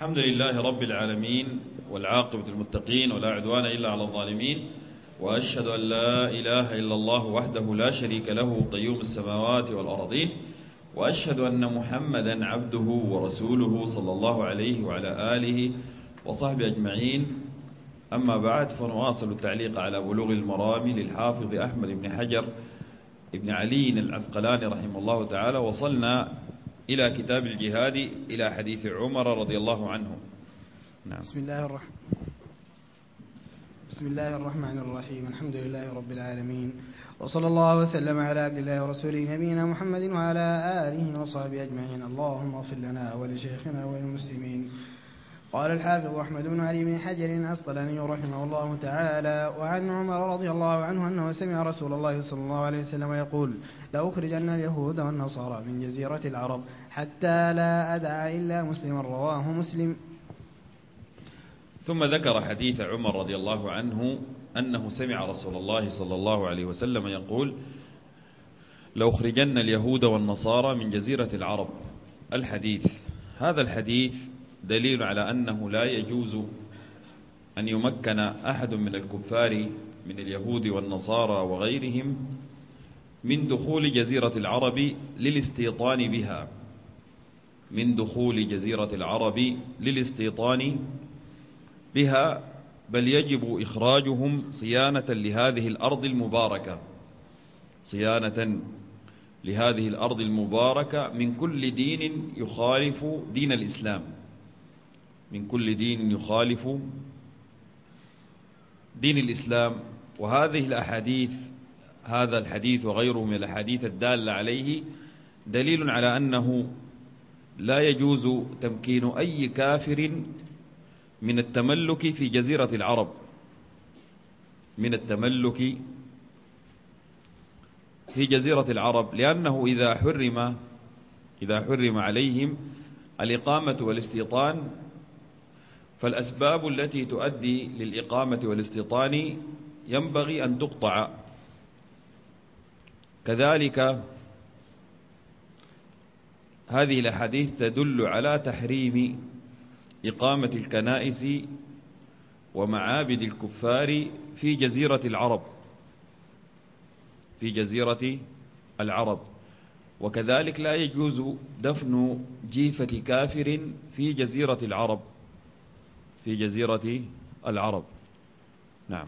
الحمد لله رب العالمين، والعاقبة للمتقين، ولا عدوان إلا على الظالمين، وأشهد أن لا إله إلا الله وحده لا شريك له قيوم السماوات والأرضين، وأشهد أن محمدا عبده ورسوله صلى الله عليه وعلى آله وصحبه أجمعين. أما بعد، فنواصل التعليق على بلوغ المرام للحافظ أحمد بن حجر ابن علي العسقلاني رحمه الله تعالى. وصلنا إلى كتاب الجهاد، إلى حديث عمر رضي الله عنه. نعم. بسم الله الرحمن الرحيم. الحمد لله رب العالمين، وصلى الله وسلم على عبد الله ورسوله نبينا محمد وعلى آله وصحبه أجمعين. اللهم اغفر لنا ولشيخنا وللمسلمين. قال الحافظ أحمد بن علي بن حجر العسقلاني رحمه الله تعالى: وعن عمر رضي الله عنه أنه سمع رسول الله صلى الله عليه وسلم يقول: لأخرجن اليهود والنصارى من جزيرة العرب حتى لا أدع إلا مسلما. رواه مسلم. ثم ذكر حديث عمر رضي الله عنه أنه سمع رسول الله صلى الله عليه وسلم يقول: لأخرجن اليهود والنصارى من جزيرة العرب. الحديث، هذا الحديث دليل على أنه لا يجوز أن يمكن أحد من الكفار من اليهود والنصارى وغيرهم من دخول جزيرة العرب للاستيطان بها، من دخول جزيرة العرب للاستيطان بها، بل يجب إخراجهم صيانة لهذه الأرض المباركة، صيانة لهذه الأرض المباركة من كل دين يخالف دين الإسلام، من كل دين يخالف دين الإسلام. وهذه الأحاديث، هذا الحديث وغيره من الأحاديث الدالة عليه دليل على أنه لا يجوز تمكين أي كافر من التملك في جزيرة العرب، من التملك في جزيرة العرب، لأنه إذا حرم عليهم الإقامة والاستيطان، فالأسباب التي تؤدي للإقامة والاستيطان ينبغي أن تقطع. كذلك هذه الأحاديث تدل على تحريم إقامة الكنائس ومعابد الكفار في جزيرة العرب، في جزيرة العرب. وكذلك لا يجوز دفن جيفة كافر في جزيرة العرب، في جزيرة العرب. نعم.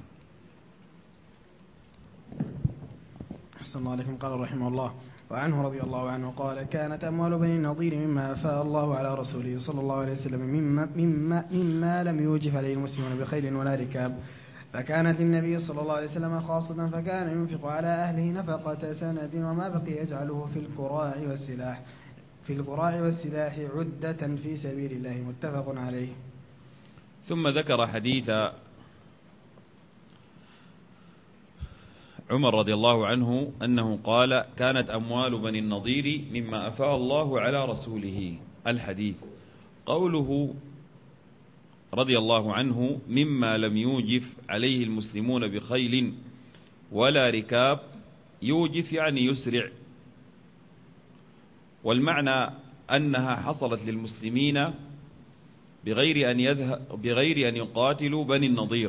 أحسن الله عليكم. قال رحمه الله: وعنه رضي الله عنه قال: كانت أموال بني النضير مما أفاء الله على رسوله صلى الله عليه وسلم مما لم يوجف عليه المسلمون بخيل ولا ركاب، فكانت للنبي صلى الله عليه وسلم خاصة، فكان ينفق على أهله نفقة سنة، وما بقي يجعله في القراع والسلاح عدة في سبيل الله. متفق عليه. ثم ذكر حديث عمر رضي الله عنه أنه قال: كانت أموال بني النضير مما أفاء الله على رسوله. الحديث، قوله رضي الله عنه مما لم يوجف عليه المسلمون بخيل ولا ركاب، يوجف يعني يسرع، والمعنى أنها حصلت للمسلمين بغير أن يقاتلوا بني النضير،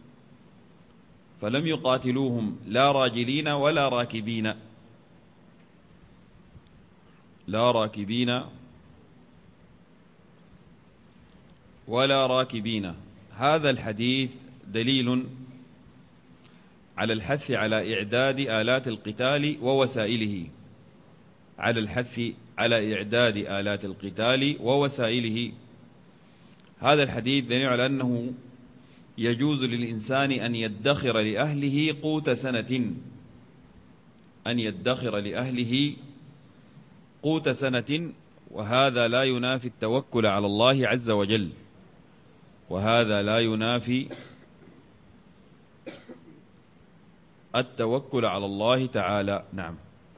فلم يقاتلوهم لا راجلين ولا راكبين، لا راكبين ولا راكبين. هذا الحديث دليل على الحث على إعداد آلات القتال ووسائله، على الحث على إعداد آلات القتال ووسائله. هذا الحديث دليل على أنه يجوز للإنسان أن يدخر لأهله قوت سنة، أن يدخر لأهله قوت سنة، وهذا لا ينافي التوكل على الله عز وجل، وهذا لا ينافي التوكل على الله تعالى. نعم.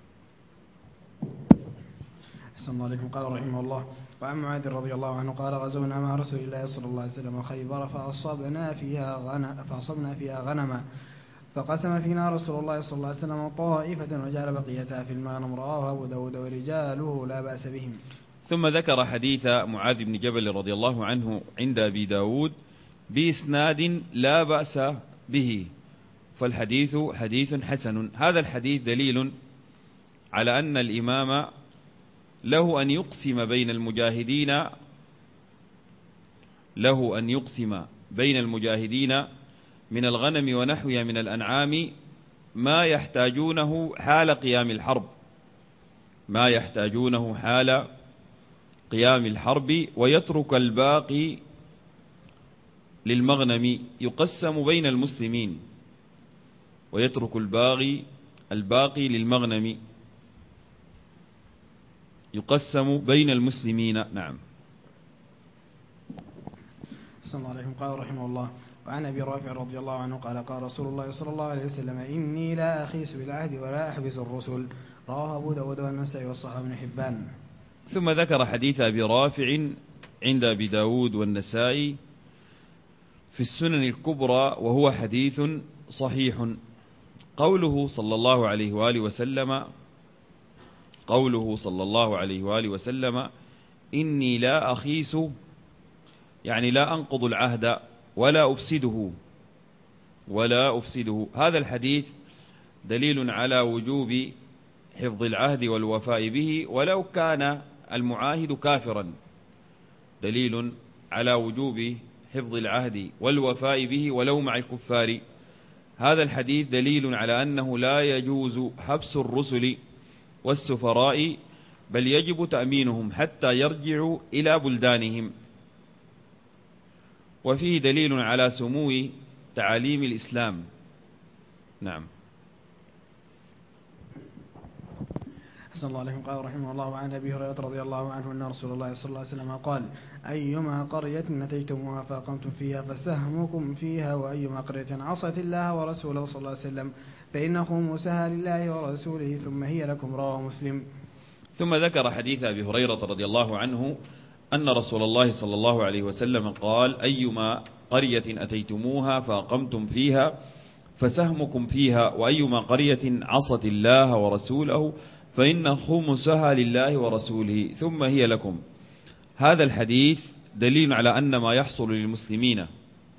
أحسن الله عليكم. قال رحمه الله: وعن معاذ رضي الله عنه قال: غزونا مع رسول الله صلى الله عليه وسلم خيبر، فأصبنا فيها غنما، فقسم فينا رسول الله صلى الله عليه وسلم طائفة وجعل بقيتها في المغنم. رواه أبو داود ورجاله لا بأس بهم. ثم ذكر حديث معاذ بن جبل رضي الله عنه عند أبي داود بإسناد لا بأس به، فالحديث حديث حسن. هذا الحديث دليل على أن الإمام له أن يقسم بين المجاهدين من الغنم ونحوها من الأنعام ما يحتاجونه حال قيام الحرب، ويترك الباقي للمغنم، يقسم بين المسلمين، ويترك الباقي للمغنم، يقسم بين المسلمين. نعم. صلى الله عليه قال رحمه الله: وعن أبي رافع رضي الله عنه قال: قال رسول الله صلى الله عليه وسلم: إني لا أخيس بالعهد ولا أحبس الرسل. رواه أبو داود والنسائي والصحابة بن حبان. ثم ذكر حديث أبي رافع عند أبي داود والنسائي في السنن الكبرى، وهو حديث صحيح. قوله صلى الله عليه وآله وسلم: إني لا أخيس، يعني لا أنقض العهد ولا أفسده. هذا الحديث دليل على وجوب حفظ العهد والوفاء به ولو كان المعاهد كافرا، دليل على وجوب حفظ العهد والوفاء به ولو مع الكفار. هذا الحديث دليل على أنه لا يجوز حبس الرسل والسفراء، بل يجب تأمينهم حتى يرجعوا إلى بلدانهم. وفيه دليل على سمو تعاليم الإسلام. نعم. أحسن الله عليكم. قال رحمه الله: عن أبي هريرة رضي الله عنه أن رسول الله صلى الله عليه وسلم قال: أيما قرية أتيتموها فأقمتم فيها فسهمكم فيها، وأيما قرية عصت الله ورسوله صلى الله عليه وسلم فإن خمسها لله ورسوله ثم هي لكم. رواه مسلم. ثم ذكر حديث أبي هريرة رضي الله عنه أن رسول الله صلى الله عليه وسلم قال: أيما قرية أتيتموها فأقمتم فيها فسهمكم فيها، وأيما قرية عصت الله ورسوله فإن خمسها لله ورسوله ثم هي لكم. هذا الحديث دليل على أن ما يحصل للمسلمين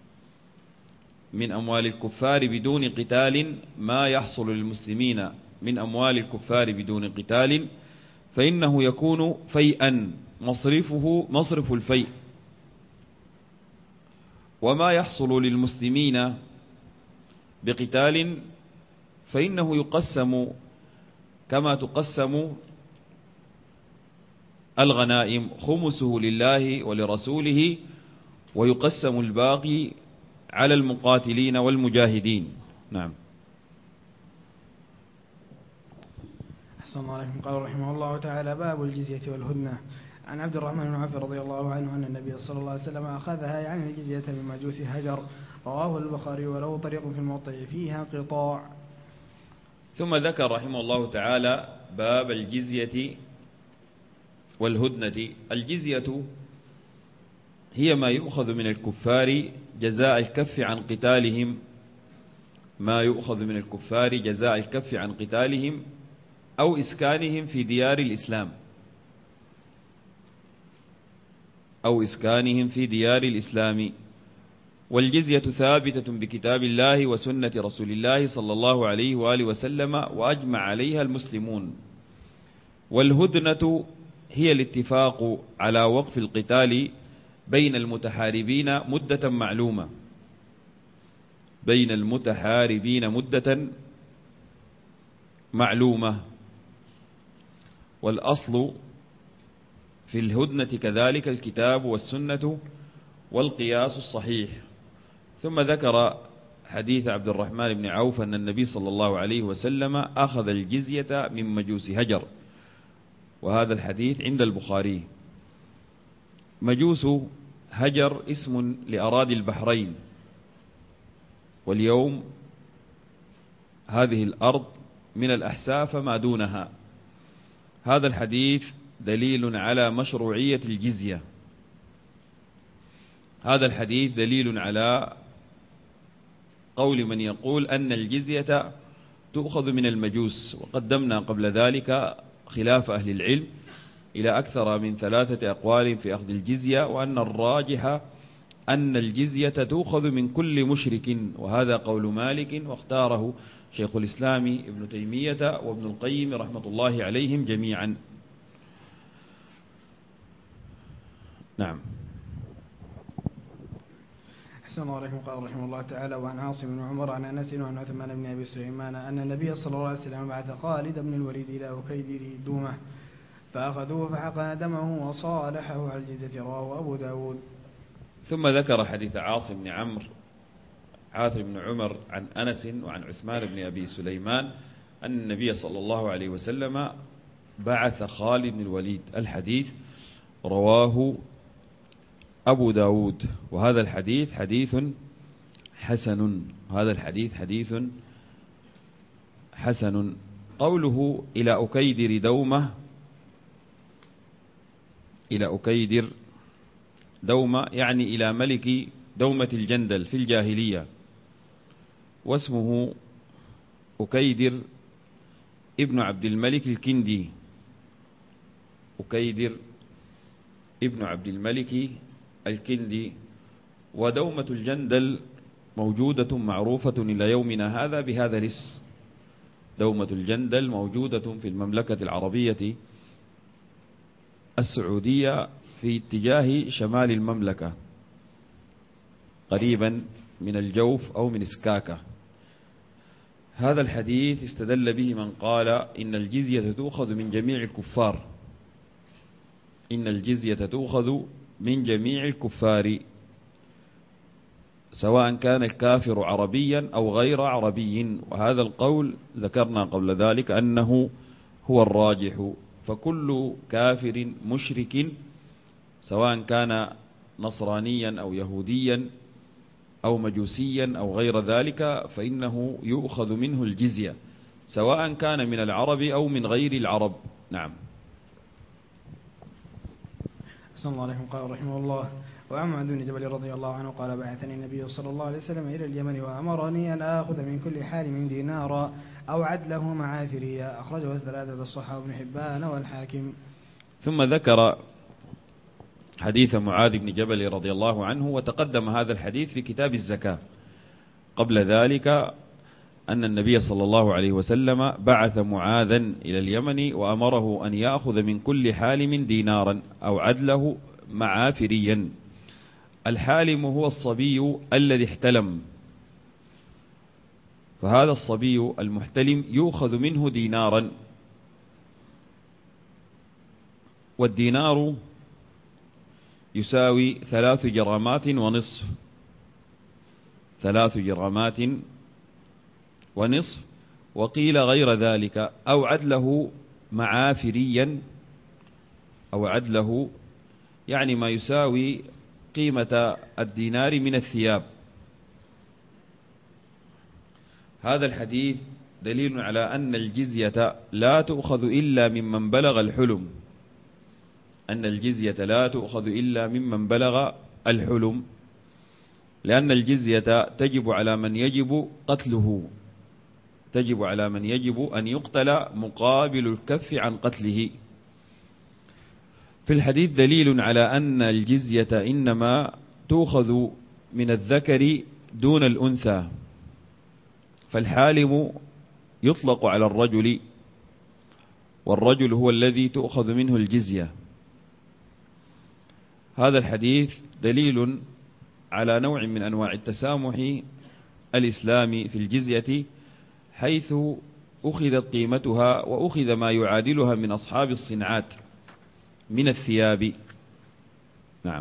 من أموال الكفار بدون قتال، ما يحصل للمسلمين من أموال الكفار بدون قتال فإنه يكون فيئا، مصرفه مصرف الفيء. وما يحصل للمسلمين بقتال فإنه يقسم كما تقسم الغنائم، خمسه لله ولرسوله، ويقسم الباقي على المقاتلين والمجاهدين. نعم. أحسن الله عليكم. قال رحمه الله تعالى: باب الجزية والهدنة. عن عبد الرحمن بن عوف رضي الله عنه أن النبي صلى الله عليه وسلم أخذها يعني الجزية من مجوس هجر. رواه البخاري وله طريق في الموطئ فيها انقطاع. ثم ذكر رحمه الله تعالى باب الجزية والهدنة. الجزية هي ما يؤخذ من الكفار جزاء الكف عن قتالهم، ما يؤخذ من الكفار جزاء الكف عن قتالهم أو إسكانهم في ديار الإسلام، أو إسكانهم في ديار الإسلام. والجزية ثابتة بكتاب الله وسنة رسول الله صلى الله عليه وآله وسلم، وأجمع عليها المسلمون. والهدنة هي الاتفاق على وقف القتال بين المتحاربين مدة معلومة، بين المتحاربين مدة معلومة. والأصل في الهدنة كذلك الكتاب والسنة والقياس الصحيح. ثم ذكر حديث عبد الرحمن بن عوف أن النبي صلى الله عليه وسلم أخذ الجزية من مجوس هجر، وهذا الحديث عند البخاري. مجوس هجر اسم لأراضي البحرين، واليوم هذه الأرض من الأحساء فما دونها. هذا الحديث دليل على مشروعية الجزية. هذا الحديث دليل على قول من يقول أن الجزية تؤخذ من المجوس، وقدمنا قبل ذلك خلاف أهل العلم إلى أكثر من 3 أقوال في أخذ الجزية، وأن الراجح أن الجزية تؤخذ من كل مشرك، وهذا قول مالك، واختاره شيخ الإسلام ابن تيمية وابن القيم رحمة الله عليهم جميعا. نعم. أحسن الله عليكم. قال رحمه الله تعالى: وعن عاصم بن عمر عن أنس وعن عثمان بن أبي سليمان أن النبي صلى الله عليه وسلم بعث خالد بن الوليد إلى أكيدر دومة فأخذوه فحقن دمه وصالحه على الجزية. رواه أبو داود. ثم ذكر حديث عاصم بن عمر عن أنس وعن عثمان بن أبي سليمان أن النبي صلى الله عليه وسلم بعث خالد بن الوليد. الحديث رواه أبو داود، وهذا الحديث حديث حسن. قوله إلى أكيدر دومة يعني إلى ملك دومة الجندل في الجاهلية، واسمه أكيدر ابن عبد الملك الكندي. ودومة الجندل موجودة معروفة إلى يومنا هذا بهذا الاسم. دومة الجندل موجودة في المملكة العربية السعودية في اتجاه شمال المملكة، قريبا من الجوف أو من سكاكا. هذا الحديث استدل به من قال إن الجزية تؤخذ من جميع الكفار، سواء كان الكافر عربيا أو غير عربي، وهذا القول ذكرنا قبل ذلك أنه هو الراجح. فكل كافر مشرك سواء كان نصرانيا أو يهوديا أو مجوسيا أو غير ذلك فإنه يؤخذ منه الجزية، سواء كان من العرب أو من غير العرب. نعم. أحسن الله عليكم. قال رحمه الله: وعن معاذ بن جبل رضي الله عنه قال: بعثني النبي صلى الله عليه وسلم إلى اليمن وأمرني أن آخذ من كل حال دينارا أو عدله معافريا. أخرجه 3 الصحابة بن حبان والحاكم. ثم ذكر حديث معاذ بن جبل رضي الله عنه، وتقدم هذا الحديث في كتاب الزكاة. قبل ذلك أن النبي صلى الله عليه وسلم بعث معاذا إلى اليمن وأمره أن يأخذ من كل حالم دينارا أو عدله معافريا. الحالم هو الصبي الذي احتلم، فهذا الصبي المحتلم يؤخذ منه دينارا، والدينار يساوي 3 جرامات ونصف، 3 جرامات ونصف، وقيل غير ذلك. أو عدله معافريا، أو عدله يعني ما يساوي قيمة الدينار من الثياب. هذا الحديث دليل على أن الجزية لا تؤخذ إلا ممن بلغ الحلم، لأن الجزية تجب على من يجب قتله، تجب على من يجب أن يقتل مقابل الكف عن قتله. في الحديث دليل على أن الجزية إنما تؤخذ من الذكر دون الأنثى، فالحالم يطلق على الرجل، والرجل هو الذي تؤخذ منه الجزية. هذا الحديث دليل على نوع من أنواع التسامح الإسلامي في الجزية، حيث أخذت قيمتها وأخذ ما يعادلها من أصحاب الصنعات من الثياب. نعم.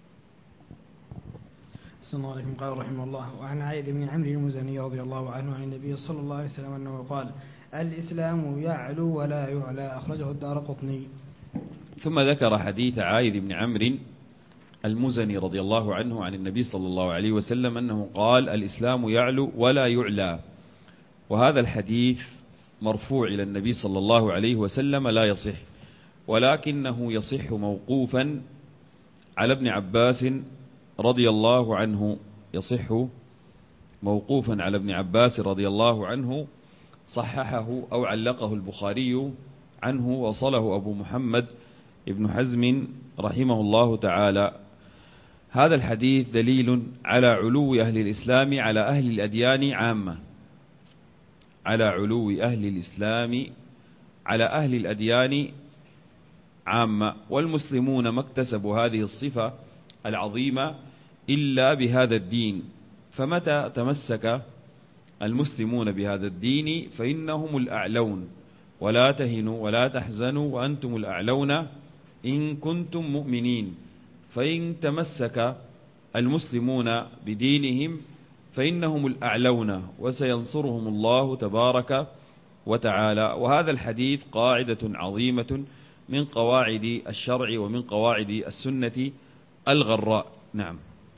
صلى الله عليه وسلم. قال رحمه الله: وعن عائد بن عمرو المزني رضي الله عنه عن النبي صلى الله عليه وسلم أنه قال: الإسلام يعلو ولا يعلى. أخرجه الدارقطني. ثم ذكر حديث عائد بن عمرو المزني رضي الله عنه عن النبي صلى الله عليه وسلم أنه قال: الإسلام يعلو ولا يعلى. وهذا الحديث مرفوع إلى النبي صلى الله عليه وسلم لا يصح، ولكنه يصح موقوفا على ابن عباس رضي الله عنه، يصح موقوفا على ابن عباس رضي الله عنه، صححه أو علقه البخاري عنه، وصله أبو محمد ابن حزم رحمه الله تعالى: هذا الحديث دليل على علو أهل الإسلام على أهل الأديان عامة، على علو أهل الإسلام على أهل الأديان عامة، والمسلمون ما اكتسبوا هذه الصفة العظيمة إلا بهذا الدين، فمتى تمسك المسلمون بهذا الدين فإنهم الأعلون، ولا تهنوا ولا تحزنوا وأنتم الأعلون إن كنتم مؤمنين. فإن تمسك المسلمون بدينهم فإنهم الأعلون، وسينصرهم الله تبارك وتعالى. وهذا الحديث قاعدة عظيمة من قواعد الشرع ومن قواعد السنة الغراء. نعم.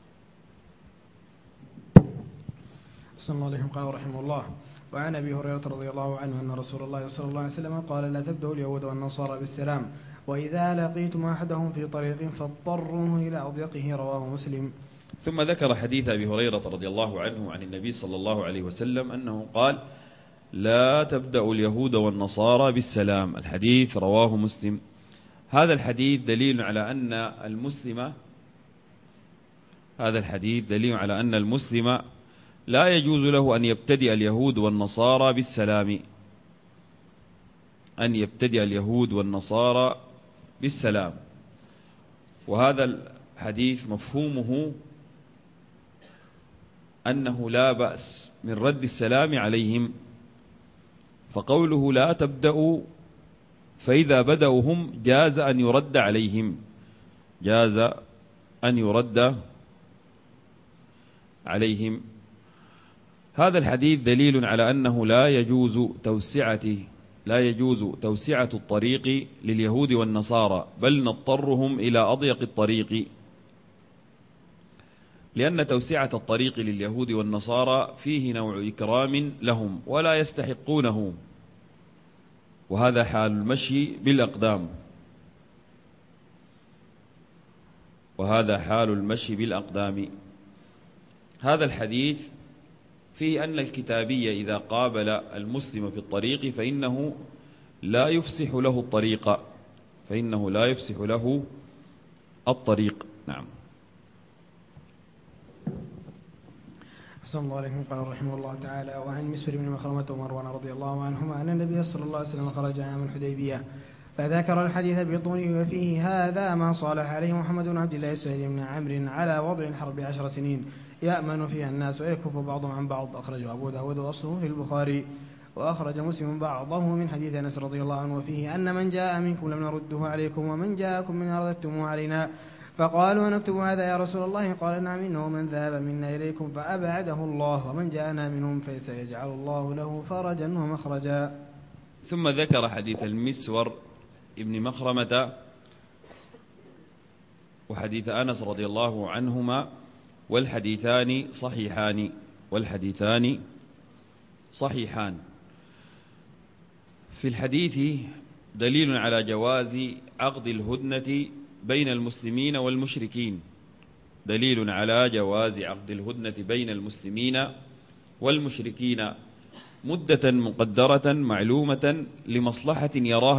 صلى الله عليه قال رحمه الله: وعن أبي هريرة رضي الله عنه أن رسول الله صلى الله عليه وسلم قال: لا تبدأوا اليهود والنصارى بالسلام، وإذا لقيتم أحدهم في طريق فاضطروه إلى أضيقه. رواه مسلم. ثم ذكر حديث أبي هريرة رضي الله عنه عن النبي صلى الله عليه وسلم أنه قال: لا تبدأوا اليهود والنصارى بالسلام. الحديث رواه مسلم. هذا الحديث دليل على أن المسلم لا يجوز له أن يبتدئ اليهود والنصارى بالسلام، أن يبتدئ اليهود والنصارى بالسلام. وهذا الحديث مفهومه أنه لا بأس من رد السلام عليهم، فقوله لا تبدأوا فإذا بدأوا هم جاز أن يرد عليهم، جاز أن يرد عليهم. هذا الحديث دليل على أنه لا يجوز توسعة الطريق لليهود والنصارى، بل نضطرهم إلى أضيق الطريق، لأن توسعة الطريق لليهود والنصارى فيه نوع إكرام لهم ولا يستحقونه، وهذا حال المشي بالأقدام، وهذا حال المشي بالأقدام. هذا الحديث فيه أن الكتابي إذا قابل المسلم في الطريق فإنه لا يفسح له الطريق، نعم. أحسن الله عليكم. قال رحمه الله تعالى: وعن مسور بن مخرمة ومروان رضي الله عنهما أن النبي صلى الله عليه وسلم خرج عام الحديبية فذكر الحديث بطوله، وفيه: هذا ما صالح عليه محمد بن عبد الله سهيل بن عمرو على وضع الحرب 10 سنين يأمن فيها الناس ويكف بعضهم عن بعض. أخرجه أبو داود وأصله في البخاري. وأخرج مسلم بعضه من حديث أنس رضي الله عنه، وفيه: أن من جاء منكم لم نرده عليكم، ومن جاءكم من أردتموه علينا. فقالوا: نكتب هذا يا رسول الله؟ قال: نعم، إنه من ذهب منا إليكم فأبعده الله، ومن جاءنا منهم فسيجعل الله له فرجا ومخرجا. ثم ذكر حديث المسور ابن مخرمة وحديث أنس رضي الله عنهما، والحديثان صحيحان. في الحديث دليل على جواز عقد الهدنة بين المسلمين والمشركين، دليل على جواز عقد الهدنة بين المسلمين والمشركين مدة مقدرة معلومة لمصلحة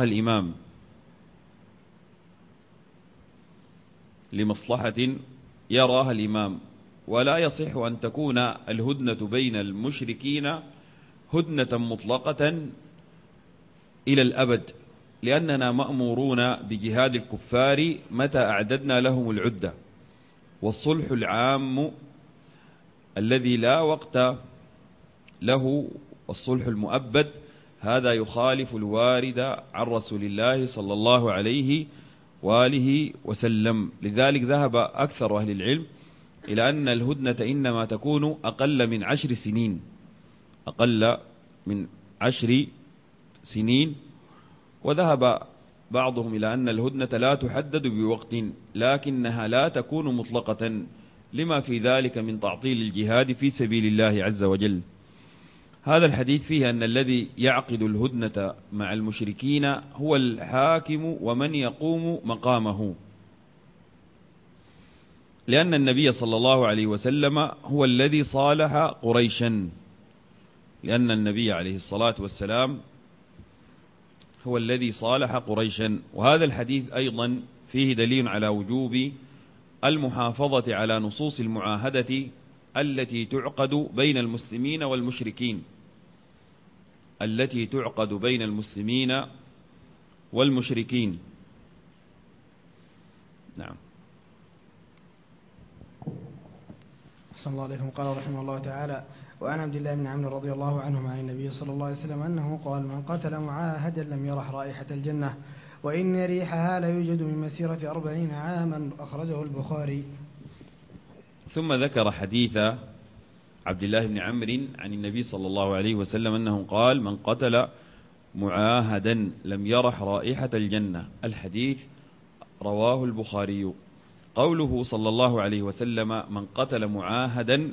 يراها الإمام، ولا يصح أن تكون الهدنة بين المشركين هدنة مطلقة إلى الأبد، لأننا مأمورون بجهاد الكفار متى أعددنا لهم العدة. والصلح العام الذي لا وقت له، والصلح المؤبد، هذا يخالف الوارد عن رسول الله صلى الله عليه وآله وسلم. لذلك ذهب أكثر أهل العلم إلى أن الهدنة إنما تكون أقل من 10 سنين، وذهب بعضهم إلى أن الهدنة لا تحدد بوقت، لكنها لا تكون مطلقة، لما في ذلك من تعطيل الجهاد في سبيل الله عز وجل. هذا الحديث فيه أن الذي يعقد الهدنة مع المشركين هو الحاكم ومن يقوم مقامه، لأن النبي صلى الله عليه وسلم هو الذي صالح قريشا، لأن النبي عليه الصلاة والسلام هو الذي صالح قريشا. وهذا الحديث أيضا فيه دليل على وجوب المحافظة على نصوص المعاهدة التي تعقد بين المسلمين والمشركين، التي تعقد بين المسلمين والمشركين. نعم. أحسن الله عليكم. قال رحمه الله تعالى: وعن عبد الله بن عمرو رضي الله عنهما عن النبي صلى الله عليه وسلم أنه قال: من قتل معاهدا لم يرح رائحة الجنة، وإن ريحها لا يوجد من مسيرة 40 عاما. أخرجه البخاري. ثم ذكر حديث عبد الله بن عمرو عن النبي صلى الله عليه وسلم أنه قال: من قتل معاهدا لم يرح رائحة الجنة. الحديث رواه البخاري. قوله صلى الله عليه وسلم من قتل معاهدا،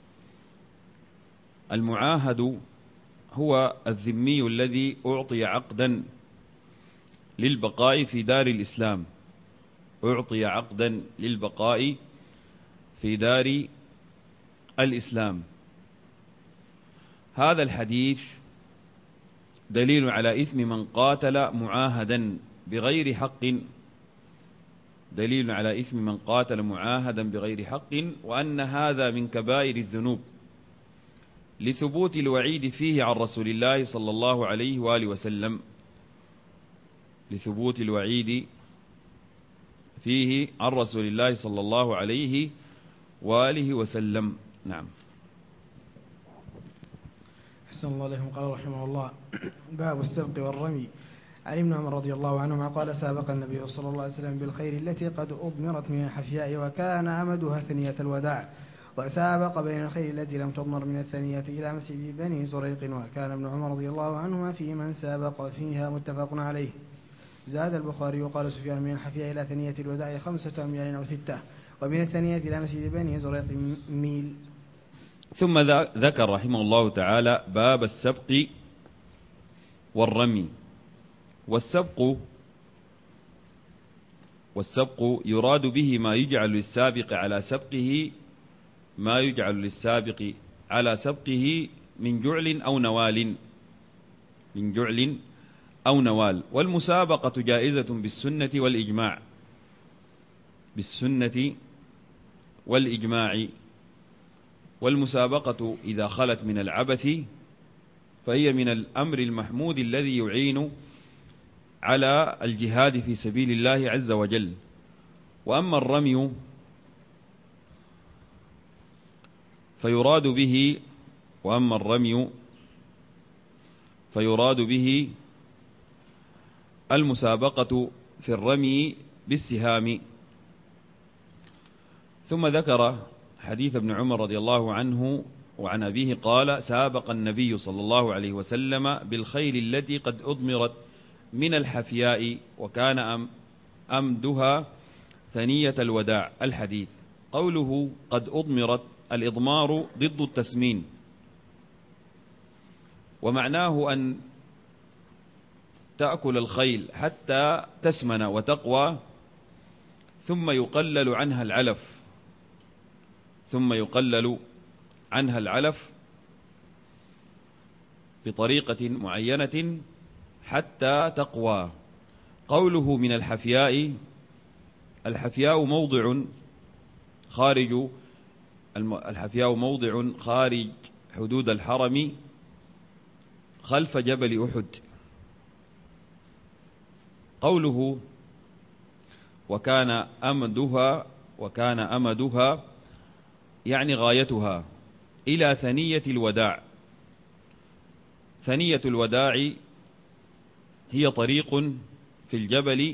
المعاهد هو الذمي الذي أعطي عقدا للبقاء في دار الإسلام، أعطي عقدا للبقاء في دار الإسلام. هذا الحديث دليل على إثم من قاتل معاهدا بغير حق، دليل على إثم من قاتل معاهدا بغير حق، وأن هذا من كبائر الذنوب لثبوت الوعيد فيه عن رسول الله صلى الله عليه وآله وسلم، لثبوت الوعيد فيه عن رسول الله صلى الله عليه وآله وسلم. نعم. أحسن الله عليكم. قال رحمه الله: باب السبق والرمي. عن ابن عمر رضي الله عنهما قال: سابق النبي صلى الله عليه وسلم بالخير التي قد أضمرت من الحفياء وكان أمدها ثنية الوداع، وسابق بين الخير التي لم تضمر من الثنية إلى مسجد بني زريق، وكان ابن عمر رضي الله عنهما في من سابق فيها. متفق عليه. زاد البخاري: وقال سفيان: من الحفياء إلى ثنية الوداع 5 أميال أو 6، ومن الثنية إلى مسجد بني زريق ميل. ثم ذكر رحمه الله تعالى باب السبق والرمي. والسبق يراد به ما يجعل للسابق على سبقه، ما يجعل للسابق على سبقه من جعل أو نوال، من جعل أو نوال. والمسابقة جائزة بالسنة والإجماع، بالسنة والإجماع. والمسابقة إذا خلت من العبث فهي من الأمر المحمود الذي يعين على الجهاد في سبيل الله عز وجل. وأما الرمي فيراد به المسابقة في الرمي بالسهام. ثم ذكر حديث ابن عمر رضي الله عنه وعن أبيه قال: سابق النبي صلى الله عليه وسلم بالخيل التي قد أضمرت من الحفياء وكان أمدها ثنية الوداع. الحديث. قوله قد أضمرت، الإضمار ضد التسمين، ومعناه أن تأكل الخيل حتى تسمن وتقوى، ثم يقلل عنها العلف بطريقة معينة حتى تقوى. قوله من الحفياء، الحفياء موضع خارج حدود الحرم خلف جبل أحد. قوله وكان أمدها يعني غايتها إلى ثنية الوداع. ثنية الوداع هي طريق في الجبل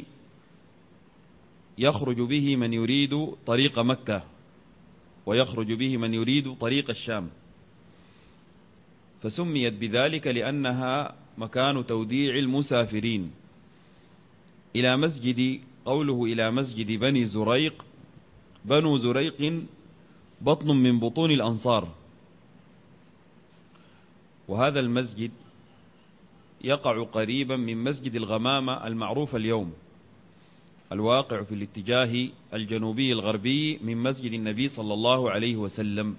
يخرج به من يريد طريق مكة ويخرج به من يريد طريق الشام، فسميت بذلك لأنها مكان توديع المسافرين إلى مسجد. قوله إلى مسجد بني زريق، بنو زريق بطن من بطون الأنصار، وهذا المسجد يقع قريبا من مسجد الغمامة المعروف اليوم، الواقع في الاتجاه الجنوبي الغربي من مسجد النبي صلى الله عليه وسلم،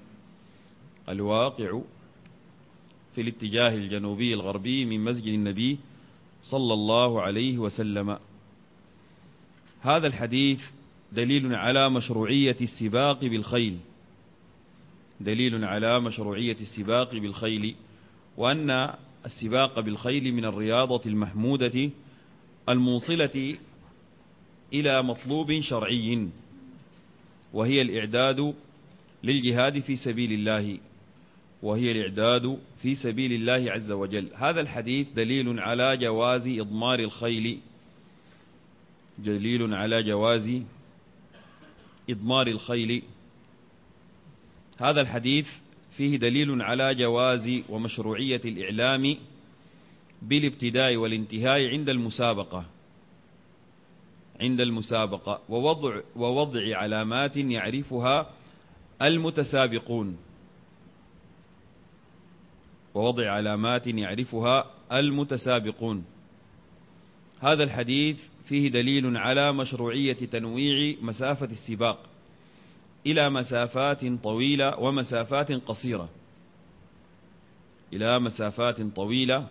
الواقع في الاتجاه الجنوبي الغربي من مسجد النبي صلى الله عليه وسلم. هذا الحديث دليل على مشروعية السباق بالخيل، دليل على مشروعية السباق بالخيل، وأن السباق بالخيل من الرياضة المحمودة الموصلة إلى مطلوب شرعي، وهي الإعداد للجهاد في سبيل الله، وهي الإعداد في سبيل الله عز وجل. هذا الحديث دليل على جواز إضمار الخيل، دليل على جواز إضمار الخيل. هذا الحديث فيه دليل على جواز ومشروعية الإعلام بالابتداء والانتهاء عند المسابقة ووضع علامات يعرفها المتسابقون، ووضع علامات يعرفها المتسابقون. هذا الحديث فيه دليل على مشروعية تنويع مسافة السباق إلى مسافات طويلة ومسافات قصيرة، إلى مسافات طويلة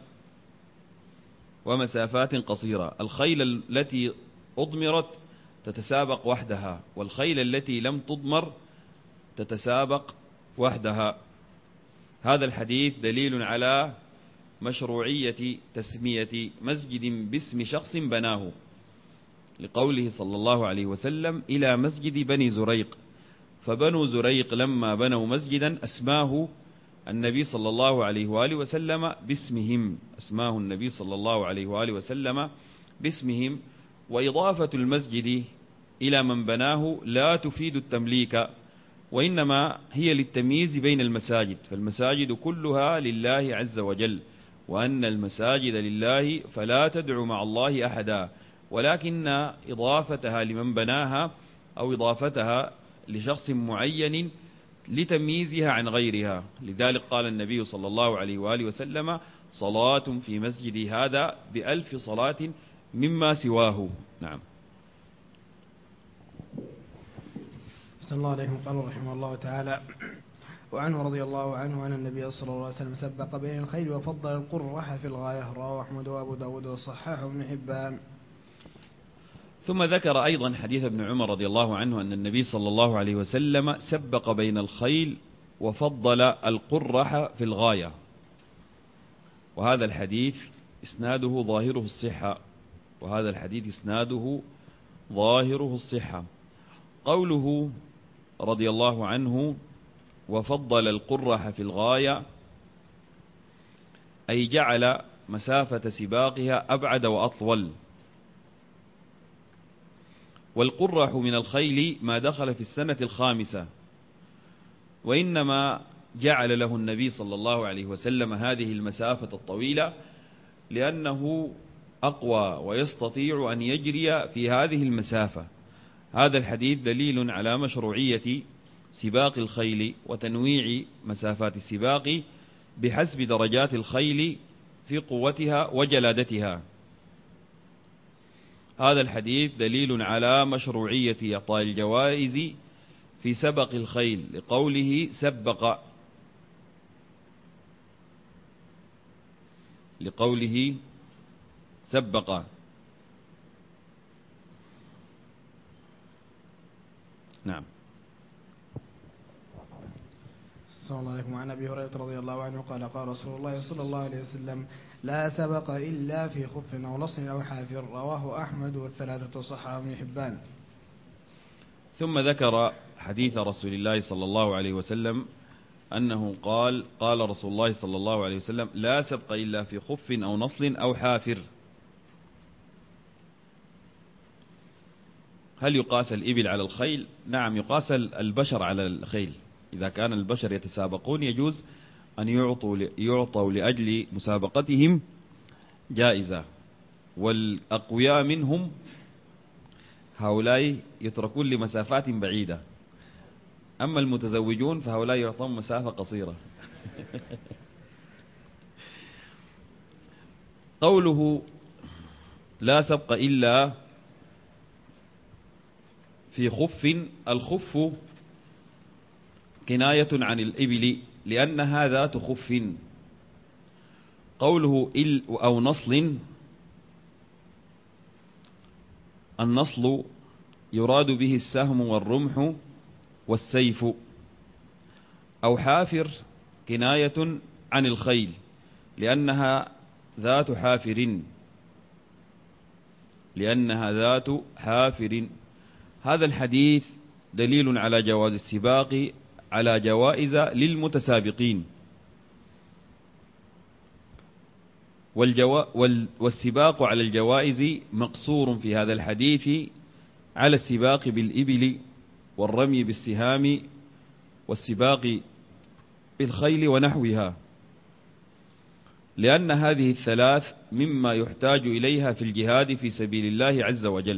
ومسافات قصيرة. الخيل التي أضمرت تتسابق وحدها، والخيل التي لم تضمر تتسابق وحدها. هذا الحديث دليل على مشروعية تسمية مسجد باسم شخص بناه، لقوله صلى الله عليه وسلم إلى مسجد بني زريق، فبنو زريق لما بنوا مسجدا أسماه النبي صلى الله عليه وآله وسلم باسمهم، أسماه النبي صلى الله عليه وآله وسلم باسمهم. وإضافة المسجد إلى من بناه لا تفيد التمليك، وإنما هي للتمييز بين المساجد، فالمساجد كلها لله عز وجل، وأن المساجد لله فلا تدعو مع الله أحدا، ولكن إضافتها لمن بناها أو إضافتها لشخص معين لتمييزها عن غيرها. لذلك قال النبي صلى الله عليه وآله وسلم صلاة في مسجدي هذا ب1000 صلاة مما سواه. نعم. صلى الله عليه قال رحمه الله تعالى: وعنه رضي الله عنه أن النبي صلى الله عليه وسلم سبق بين الخيل وفضل القرح في الغاية، رواه أحمد وأبو داود وصححه ابن حبان. ثم ذكر أيضا حديث ابن عمر رضي الله عنه أن النبي صلى الله عليه وسلم سبق بين الخيل وفضل القرح في الغاية، وهذا الحديث إسناده ظاهره الصحة، وهذا الحديث إسناده ظاهره الصحة. قوله رضي الله عنه وفضل القرح في الغاية أي جعل مسافة سباقها أبعد وأطول. والقرح من الخيل ما دخل في السنة الخامسة، وإنما جعل له النبي صلى الله عليه وسلم هذه المسافة الطويلة لأنه أقوى ويستطيع أن يجري في هذه المسافة. هذا الحديث دليل على مشروعية سباق الخيل وتنويع مسافات السباق بحسب درجات الخيل في قوتها وجلادتها. هذا الحديث دليل على مشروعية إعطاء الجوائز في سبق الخيل، لقوله سبق، لقوله سبق. نعم. صلى الله عليه وسلم. عن أبي هريرة رضي الله عنه قال: قال رسول الله صلى الله عليه وسلم: لا سبق إلا في خف أو نصر أو حافر، رواه أحمد والثلاثة وصححه ابن حبان. ثم ذكر حديث رسول الله صلى الله عليه وسلم أنه قال: قال رسول الله صلى الله عليه وسلم: لا سبق إلا في خف أو نصل أو حافر. هل يقاس الإبل على الخيل؟ نعم، يقاس البشر على الخيل. إذا كان البشر يتسابقون يجوز أن يعطوا لأجل مسابقتهم جائزة، والأقوياء منهم هؤلاء يتركون لمسافات بعيدة، أما المتزوجون فهؤلاء يعطون مسافة قصيرة. قوله لا سبق إلا في خف، الخف كناية عن الإبل لأنها ذات خف. قوله أو نصل النصل يراد به السهم والرمح والسيف، أو حافر كناية عن الخيل لأنها ذات حافر. هذا الحديث دليل على جواز السباق على جوائز للمتسابقين، والسباق على الجوائز مقصور في هذا الحديث على السباق بالإبل والرمي بالسهام والسباق بالخيل ونحوها، لأن هذه الثلاث مما يحتاج إليها في الجهاد في سبيل الله عز وجل.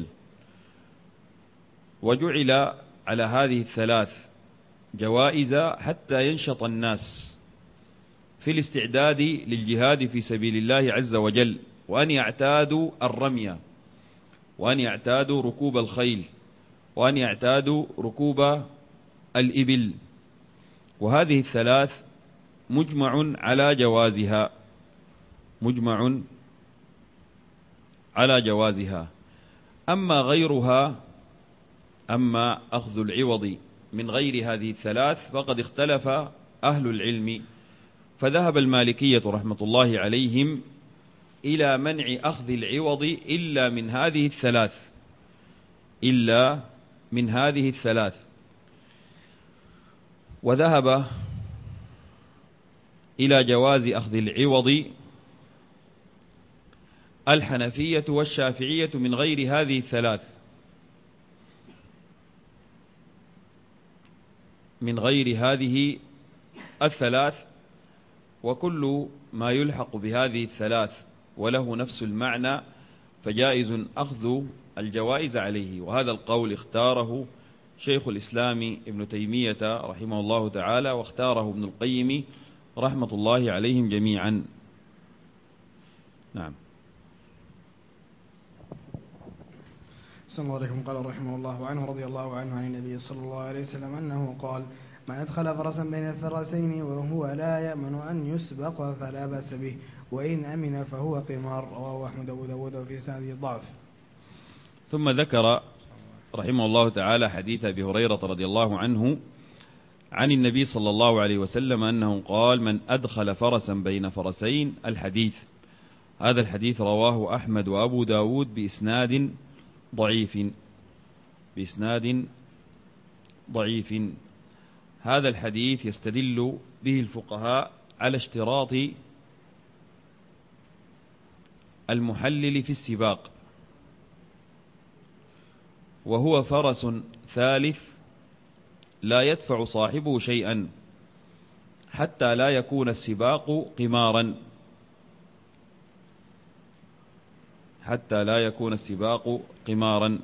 وجعل على هذه الثلاث جوائز حتى ينشط الناس في الاستعداد للجهاد في سبيل الله عز وجل، وأن يعتادوا الرمي، وأن يعتادوا ركوب الخيل، وأن يعتادوا ركوب الإبل. وهذه الثلاث مجمع على جوازها. أما غيرها، أما أخذ العوض من غير هذه الثلاث فقد اختلف أهل العلم، فذهب المالكية رحمة الله عليهم إلى منع أخذ العوض إلا من هذه الثلاث، وذهب إلى جواز أخذ العوض الحنفية والشافعية من غير هذه الثلاث، وكل ما يلحق بهذه الثلاث وله نفس المعنى فجائز أخذ الجوائز عليه. وهذا القول اختاره شيخ الإسلام ابن تيمية رحمه الله تعالى، واختاره ابن القيم رحمة الله عليهم جميعا. نعم. صلى الله عليه وسلم قال رحمه الله عنه رضي الله عنه عن النبي صلى الله عليه وسلم أنه قال: من أدخل فرسا بين الفرسين وهو لا يأمن أن يسبق فلا بأس به، وإن أمن فهو قمار. رواه أحمد وأبو داود وفي إسناده ضعف. ثم ذكر رحمه الله تعالى حديث أبي هريرة رضي الله عنه عن النبي صلى الله عليه وسلم أنه قال: من أدخل فرسا بين فرسين، الحديث. هذا الحديث رواه أحمد وأبو داود بإسناد ضعيف. هذا الحديث يستدل به الفقهاء على اشتراط المحلل في السباق، وهو فرس ثالث لا يدفع صاحبه شيئا حتى لا يكون السباق قمارا.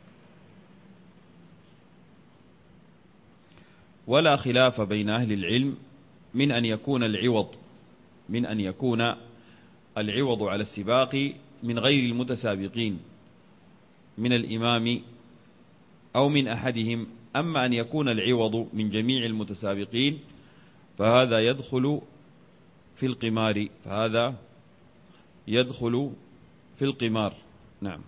ولا خلاف بين أهل العلم من أن يكون العوض على السباق من غير المتسابقين من الإمام أو من أحدهم. أما أن يكون العوض من جميع المتسابقين فهذا يدخل في القمار. نعم.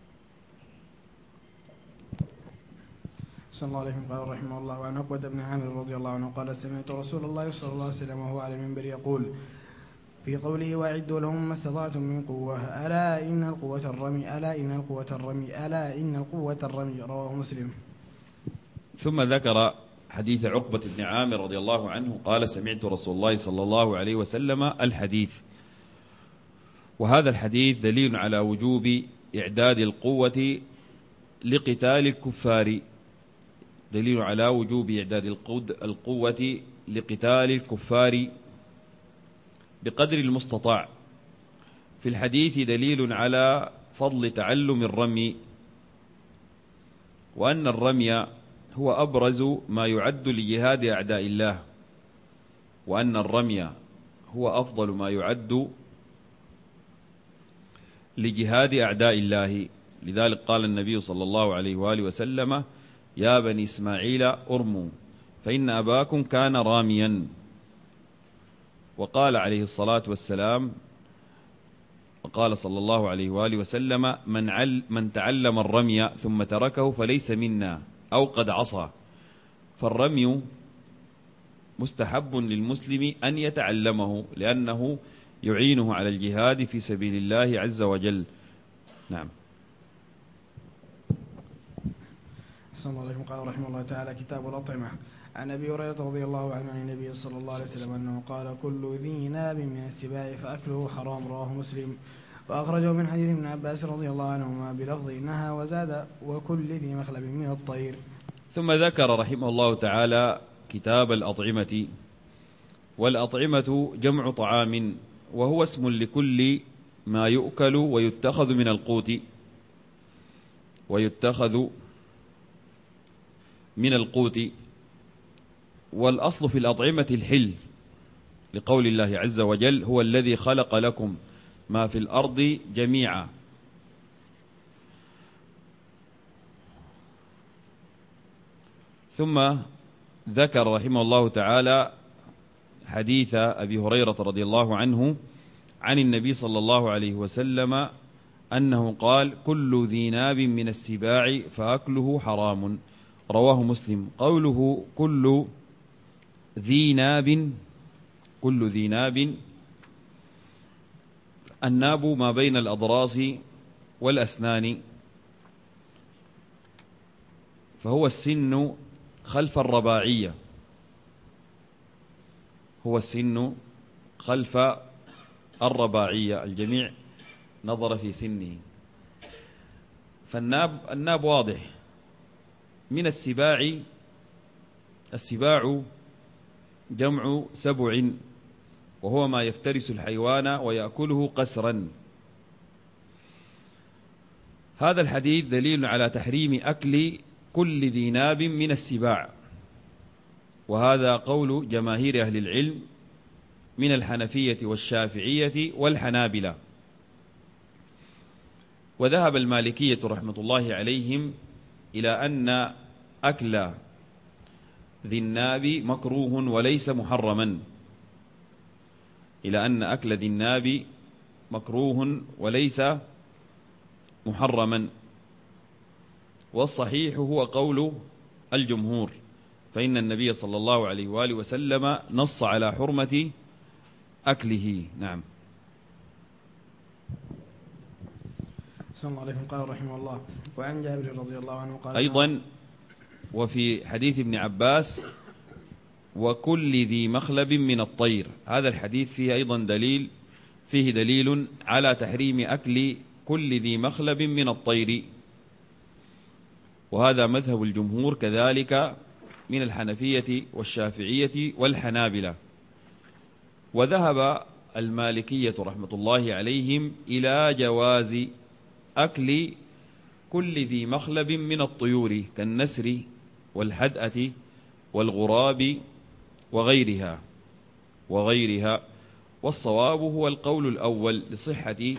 صلى الله عليه وسلم قال رحمه الله عن عقبة بن عامر رضي الله عنه قال: سمعت رسول الله صلى الله عليه وسلم وهو على المنبر يقول في قوله: وأعدوا لهم ما استطعتم من قوة، ألا إن القوة الرمي. رواه مسلم. ثم ذكر حديث عقبة بن عامر رضي الله عنه قال: سمعت رسول الله صلى الله عليه وسلم، الحديث. وهذا الحديث دليل على وجوب إعداد القوة لقتال الكفار بقدر المستطاع. في الحديث دليل على فضل تعلم الرمي، وأن الرمي هو أبرز ما يعد لجهاد أعداء الله، وأن الرمي هو أفضل ما يعد لجهاد أعداء الله. لذلك قال النبي صلى الله عليه وآله وسلم: يا بني إسماعيل أرموا فإن أباكم كان راميا. وقال عليه الصلاة والسلام: وقال صلى الله عليه وآله وسلم من تعلم الرمي ثم تركه فليس منا أو قد عصى. فالرمي مستحب للمسلم أن يتعلمه لأنه يعينه على الجهاد في سبيل الله عز وجل. نعم. أحسن الله عليكم. قال رحمه الله تعالى: كتاب الأطعمة. عن أبي هريرة رضي الله عنه عن النبي صلى الله عليه وسلم أنه قال: كل ذي ناب من السباع فأكله حرام. رواه مسلم. وأخرجه من حديث ابن عباس رضي الله عنهما بلفظ إنها وزاد: وكل ذي مخلب من الطير. ثم ذكر رحمه الله تعالى كتاب الأطعمة. والأطعمة جمع طعام، وهو اسم لكل ما يؤكل ويتخذ من القوت والأصل في الأطعمة الحل، لقول الله عز وجل: هو الذي خلق لكم ما في الأرض جميعا. ثم ذكر رحمه الله تعالى حديث أبي هريرة رضي الله عنه عن النبي صلى الله عليه وسلم أنه قال: كل ذي ناب من السباع فأكله حرام. رواه مسلم. قوله كل ذي ناب، الناب ما بين الأضراس والأسنان، فهو السن خلف الرباعية، الجميع نظر في سنه. فالناب واضح. من السباع جمع سبع، وهو ما يفترس الحيوان ويأكله قسرا. هذا الحديث دليل على تحريم أكل كل ذي ناب من السباع، وهذا قول جماهير أهل العلم من الحنفية والشافعية والحنابلة. وذهب المالكية رحمة الله عليهم إلى أن أكل ذي الناب مكروه وليس محرما، والصحيح هو قول الجمهور، فإن النبي صلى الله عليه وآله وسلم نص على حرمة أكله. نعم. صلى الله عليه وسلم. قال رحمه الله: وعن جابر رضي الله عنه قال أيضا وفي حديث ابن عباس: وكل ذي مخلب من الطير. هذا الحديث فيه دليل على تحريم أكل كل ذي مخلب من الطير، وهذا مذهب الجمهور كذلك من الحنفية والشافعية والحنابلة. وذهب المالكية رحمة الله عليهم إلى جواز أكل كل ذي مخلب من الطيور كالنسر والحدأة والغراب وغيرها. والصواب هو القول الأول لصحة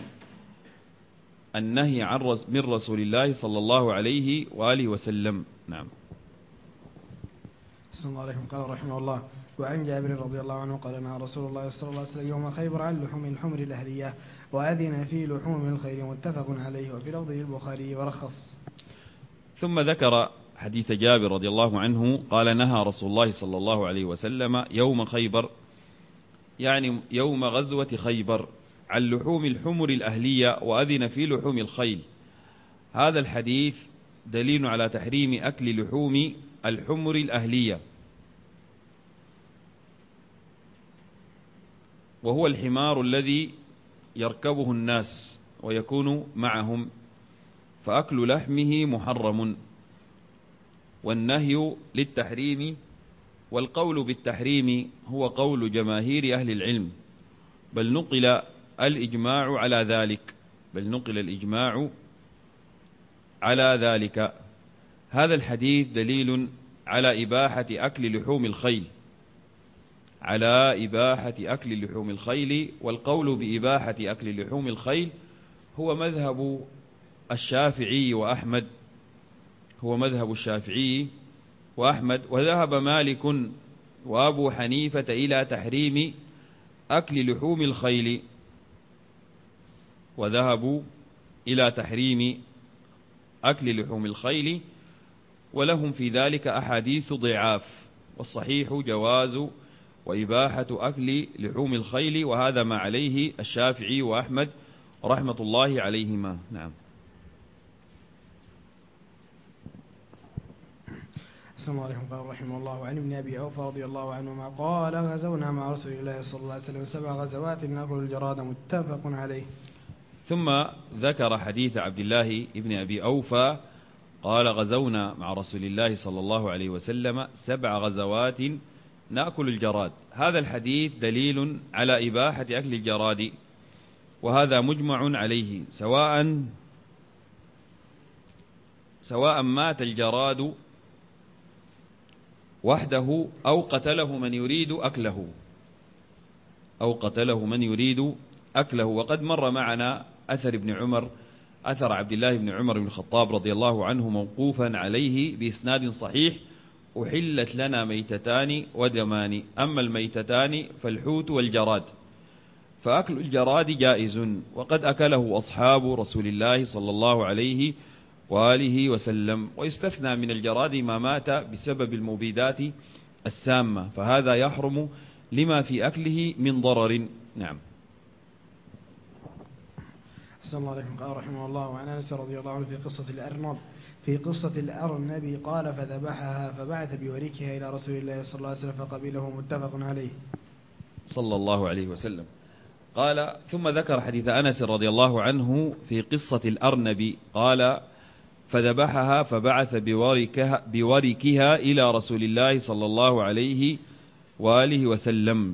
النهي من رسول الله صلى الله عليه وآله وسلم. نعم. صلى الله عليه وسلم. قال رحمه الله: وعن جابر رضي الله عنه قال: نهى رسول الله صلى الله عليه وسلم يوم خيبر عن لحوم الحمر الأهلية، وأذن في لحوم الخير، متفق عليه. وفي لفظ البخاري: ورخص. ثم ذكر حديث جابر رضي الله عنه قال: نهى رسول الله صلى الله عليه وسلم يوم خيبر، يعني يوم غزوة خيبر، عن لحوم الحمر الأهلية، وأذن في لحوم الخيل. هذا الحديث دليل على تحريم أكل لحوم الحمر الأهلية، وهو الحمار الذي يركبه الناس ويكون معهم، فأكل لحمه محرم. والنهي للتحريم، والقول بالتحريم هو قول جماهير أهل العلم، بل نقل الإجماع على ذلك. هذا الحديث دليل على إباحة أكل لحوم الخيل، والقول بإباحة أكل لحوم الخيل هو مذهب الشافعي وأحمد، وذهب مالك وأبو حنيفة إلى تحريم أكل لحوم الخيل، وذهبوا إلى تحريم أكل لحوم الخيل، ولهم في ذلك أحاديث ضعاف، والصحيح جواز وإباحة أكل لحوم الخيل، وهذا ما عليه الشافعي وأحمد رحمة الله عليهما. نعم. السلام عليكم. قال رحمه الله: عن ابن أبي أوفى رضي الله عنهما قال: غزونا مع رسول الله صلى الله عليه وسلم 7 غزوات نأكل الجراد، متفق عليه. ثم ذكر حديث عبد الله ابن أبي أوفى قال: غزونا مع رسول الله صلى الله عليه وسلم 7 غزوات نأكل الجراد. هذا الحديث دليل على إباحة أكل الجراد، وهذا مجمع عليه، سواء مات الجراد وحده أو قتله من يريد أكله. وقد مر معنا أثر عبد الله بن عمر بن الخطاب رضي الله عنه موقوفا عليه بإسناد صحيح: أحلت لنا ميتتان ودمان، أما الميتتان فالحوت والجراد، فأكل الجراد جائز، وقد أكله أصحاب رسول الله صلى الله عليه وآله وسلم. ويستثنى من الجراد ما مات بسبب المبيدات السامة، فهذا يحرم لما في أكله من ضرر. نعم. السلام عليكم. قال رحمه الله: وعن أنس رضي الله عنه في قصة الأرنب قال: فذبحها فبعث بوريكها إلى رسول الله صلى الله عليه وسلم فقبله، متفق عليه. صلى الله عليه وسلم. قال: ثم ذكر حديث أنس رضي الله عنه في قصة الأرنب قال: فذبحها فبعث بوركها إلى رسول الله صلى الله عليه وآله وسلم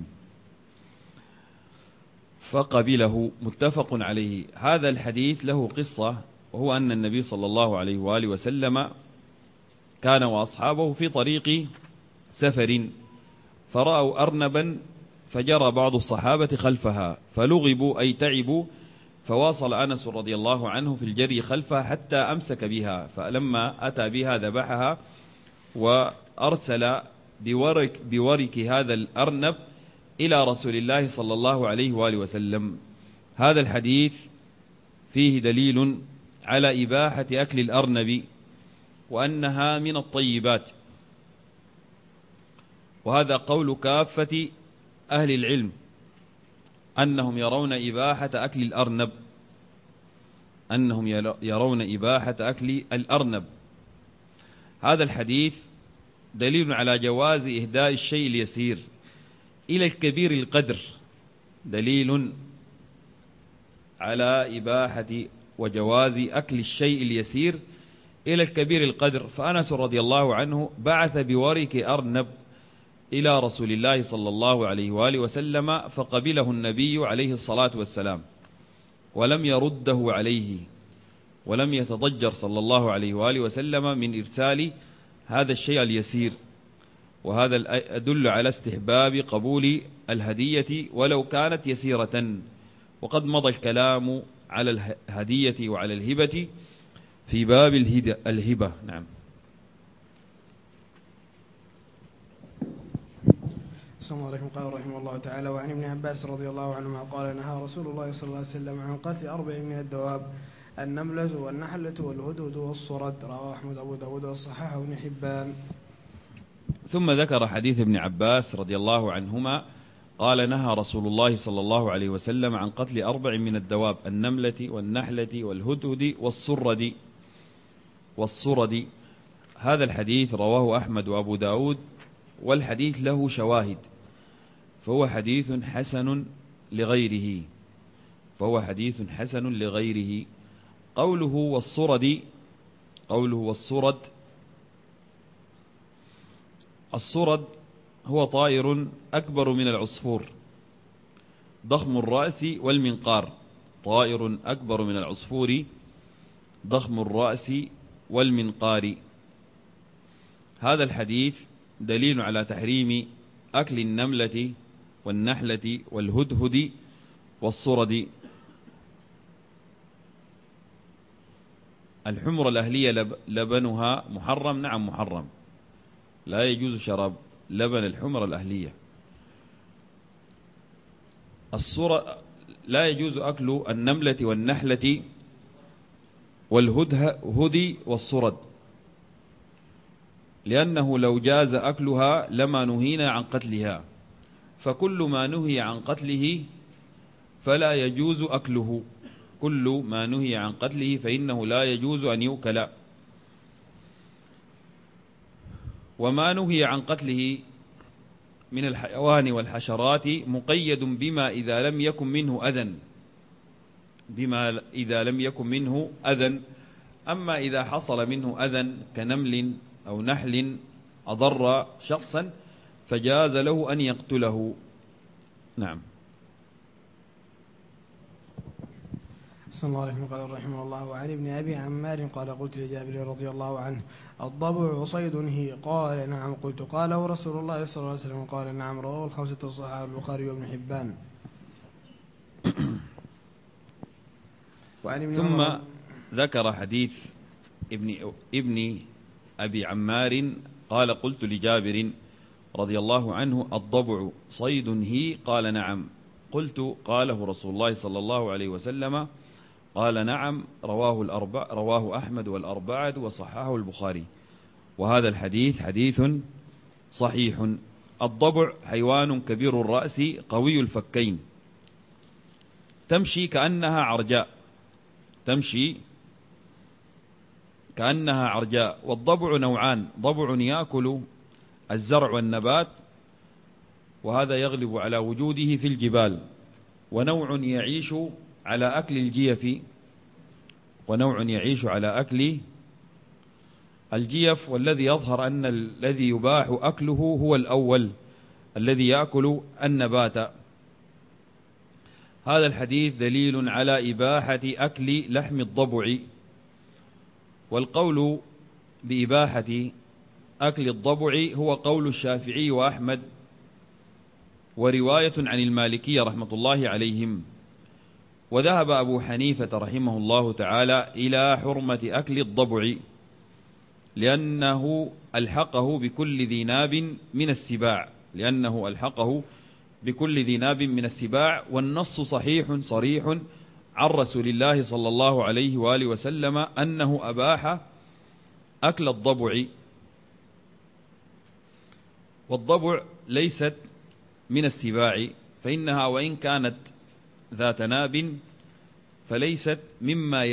فقبله، متفق عليه. هذا الحديث له قصة، وهو أن النبي صلى الله عليه وآله وسلم كان وأصحابه في طريق سفر، فرأوا أرنبا فجرى بعض الصحابة خلفها فلغبوا أي تعبوا، فواصل أنس رضي الله عنه في الجري خلفها حتى أمسك بها، فلما أتى بها ذبحها وأرسل بورك هذا الأرنب إلى رسول الله صلى الله عليه وآله وسلم. هذا الحديث فيه دليل على إباحة أكل الأرنب، وأنها من الطيبات، وهذا قول كافة أهل العلم أنهم يرون إباحة أكل الأرنب. هذا الحديث دليل على جواز إهداء الشيء اليسير إلى الكبير القدر، دليل على إباحة وجواز أكل الشيء اليسير إلى الكبير القدر. فأنس رضي الله عنه بعث بورك أرنب إلى رسول الله صلى الله عليه وآله وسلم فقبله النبي عليه الصلاة والسلام، ولم يرده عليه، ولم يتضجر صلى الله عليه وآله وسلم من إرسال هذا الشيء اليسير. وهذا يدل على استحباب قبول الهدية ولو كانت يسيرة. وقد مضى الكلام على الهدية وعلى الهبة في باب الهبة. نعم. السلام عليكم. قال رحمه الله تعالى: وعن ابن عباس رضي الله عنهما قال: نهى رسول الله صلى الله عليه وسلم عن قتل 4 من الدواب: النملة والنحلة والهدهد والصرد. رواه أحمد أبو داود وصححه ابن حبان. ثم ذكر حديث ابن عباس رضي الله عنهما قال: نهى رسول الله صلى الله عليه وسلم عن قتل 4 من الدواب: النملة والنحلة والهدهد والصرد. هذا الحديث رواه أحمد وأبو داود، والحديث له شواهد، فهو حديث حسن لغيره. قوله والصرد، الصرد هو طائر أكبر من العصفور ضخم الرأس والمنقار، طائر أكبر من العصفور ضخم الرأس والمنقار. هذا الحديث دليل على تحريم أكل النملة والنحلة والهدهد والصرد. الحمر الأهلية لبنها محرم؟ نعم محرم، لا يجوز شراب لبن الحمر الأهلية. لا يجوز أكل النملة والنحلة والهدي والصرد، لأنه لو جاز أكلها لما نهينا عن قتلها، فكل ما نهي عن قتله فلا يجوز أكله، كل ما نهي عن قتله فإنه لا يجوز أن يؤكل. وما نهي عن قتله من الحيوان والحشرات مقيد بما إذا لم يكن منه أذى، أما إذا حصل منه أذى كنمل أو نحل أضر شخصا فجاز له أن يقتله. نعم. صلى الله عليه وسلم قال رحمه الله: وعن ابن أبي عمار قال: قلت لجابر رضي الله عنه: الضبع صيد هي؟ قال: نعم. قلت: قاله رسول الله صلى الله عليه وسلم؟ قال: نعم. رواه الخمسة الصحاح البخاري وابن حبان. ثم ذكر حديث ابن أبي عمار قال: قلت لجابر رضي الله عنه: الضبع صيد هي؟ قال: نعم. قلت: قاله رسول الله صلى الله عليه وسلم؟ قال: نعم. رواه أحمد والأربعة وصححه البخاري. وهذا الحديث حديث صحيح. الضبع حيوان كبير الرأس قوي الفكين، تمشي كأنها عرجاء. والضبع نوعان: ضبع يأكل الزرع والنبات، وهذا يغلب على وجوده في الجبال، ونوع يعيش على أكل الجيف، والذي يظهر أن الذي يباح أكله هو الأول الذي يأكل النبات. هذا الحديث دليل على إباحة أكل لحم الضبع، والقول بإباحة أكل الضبع هو قول الشافعي وأحمد، ورواية عن المالكية رحمة الله عليهم. وذهب أبو حنيفة رحمه الله تعالى إلى حرمة أكل الضبع، لأنه ألحقه بكل ذي ناب من السباع، والنص صريح عن رسول الله صلى الله عليه وآله وسلم أنه أباح أكل الضبع. والضبع ليست من السباع، فإنها وإن كانت ذات ناب فليست مما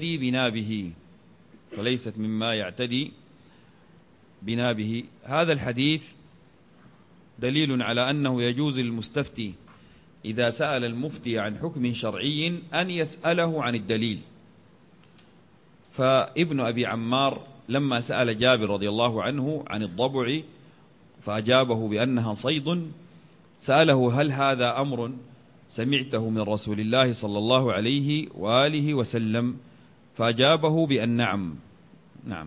يعتدي بنابه. هذا الحديث دليل على أنه يجوز للمستفتي إذا سأل المفتي عن حكم شرعي أن يسأله عن الدليل. فابن أبي عمار لما سأل جابر رضي الله عنه عن الضبع فأجابه بأنها صيد، سأله: هل هذا أمر سمعته من رسول الله صلى الله عليه وآله وسلم؟ فأجابه بأن نعم. نعم.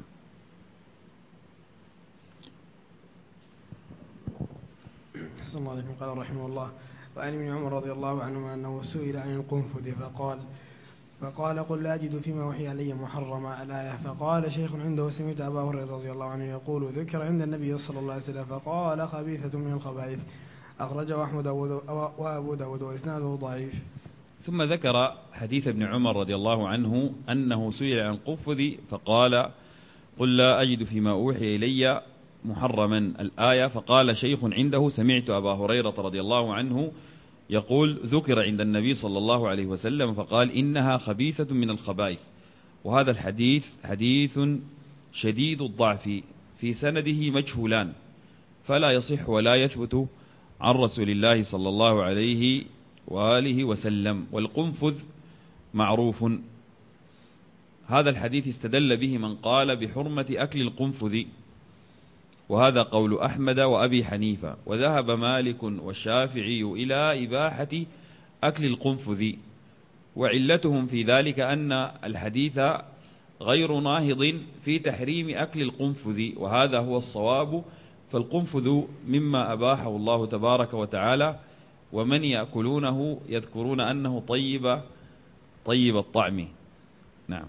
صلى الله عليه وسلم قال رحمه الله: وعن ابن عمر رضي الله عنهما أنه سئل عن القنفذ فقال: قل لا أجد فيما وحي علي محرما الآية. فقال شيخ عنده: سمعت أبا هريرة رضي الله عنه يقول: ذكر عند النبي صلى الله عليه وسلم فقال: خبيثة من الخبائث. أخرجه أحمد وأبو داود وإسناده ضعيف. ثم ذكر حديث ابن عمر رضي الله عنه أنه سئل عن القنفذ فقال: قل لا أجد فيما أوحي إلي محرما الآية. فقال شيخ عنده: سمعت أبا هريرة رضي الله عنه يقول: ذكر عند النبي صلى الله عليه وسلم فقال: إنها خبيثة من الخبائث. وهذا الحديث حديث شديد الضعف، في سنده مجهولان، فلا يصح ولا يثبت عن رسول الله صلى الله عليه وآله وسلم. والقنفذ معروف. هذا الحديث استدل به من قال بحرمة أكل القنفذ، وهذا قول أحمد وأبي حنيفة. وذهب مالك والشافعي إلى إباحة أكل القنفذ، وعلتهم في ذلك أن الحديث غير ناهض في تحريم أكل القنفذ، وهذا هو الصواب. فالقنفذ مما أباحه الله تبارك وتعالى، ومن يأكلونه يذكرون أنه طيب الطعم. نعم.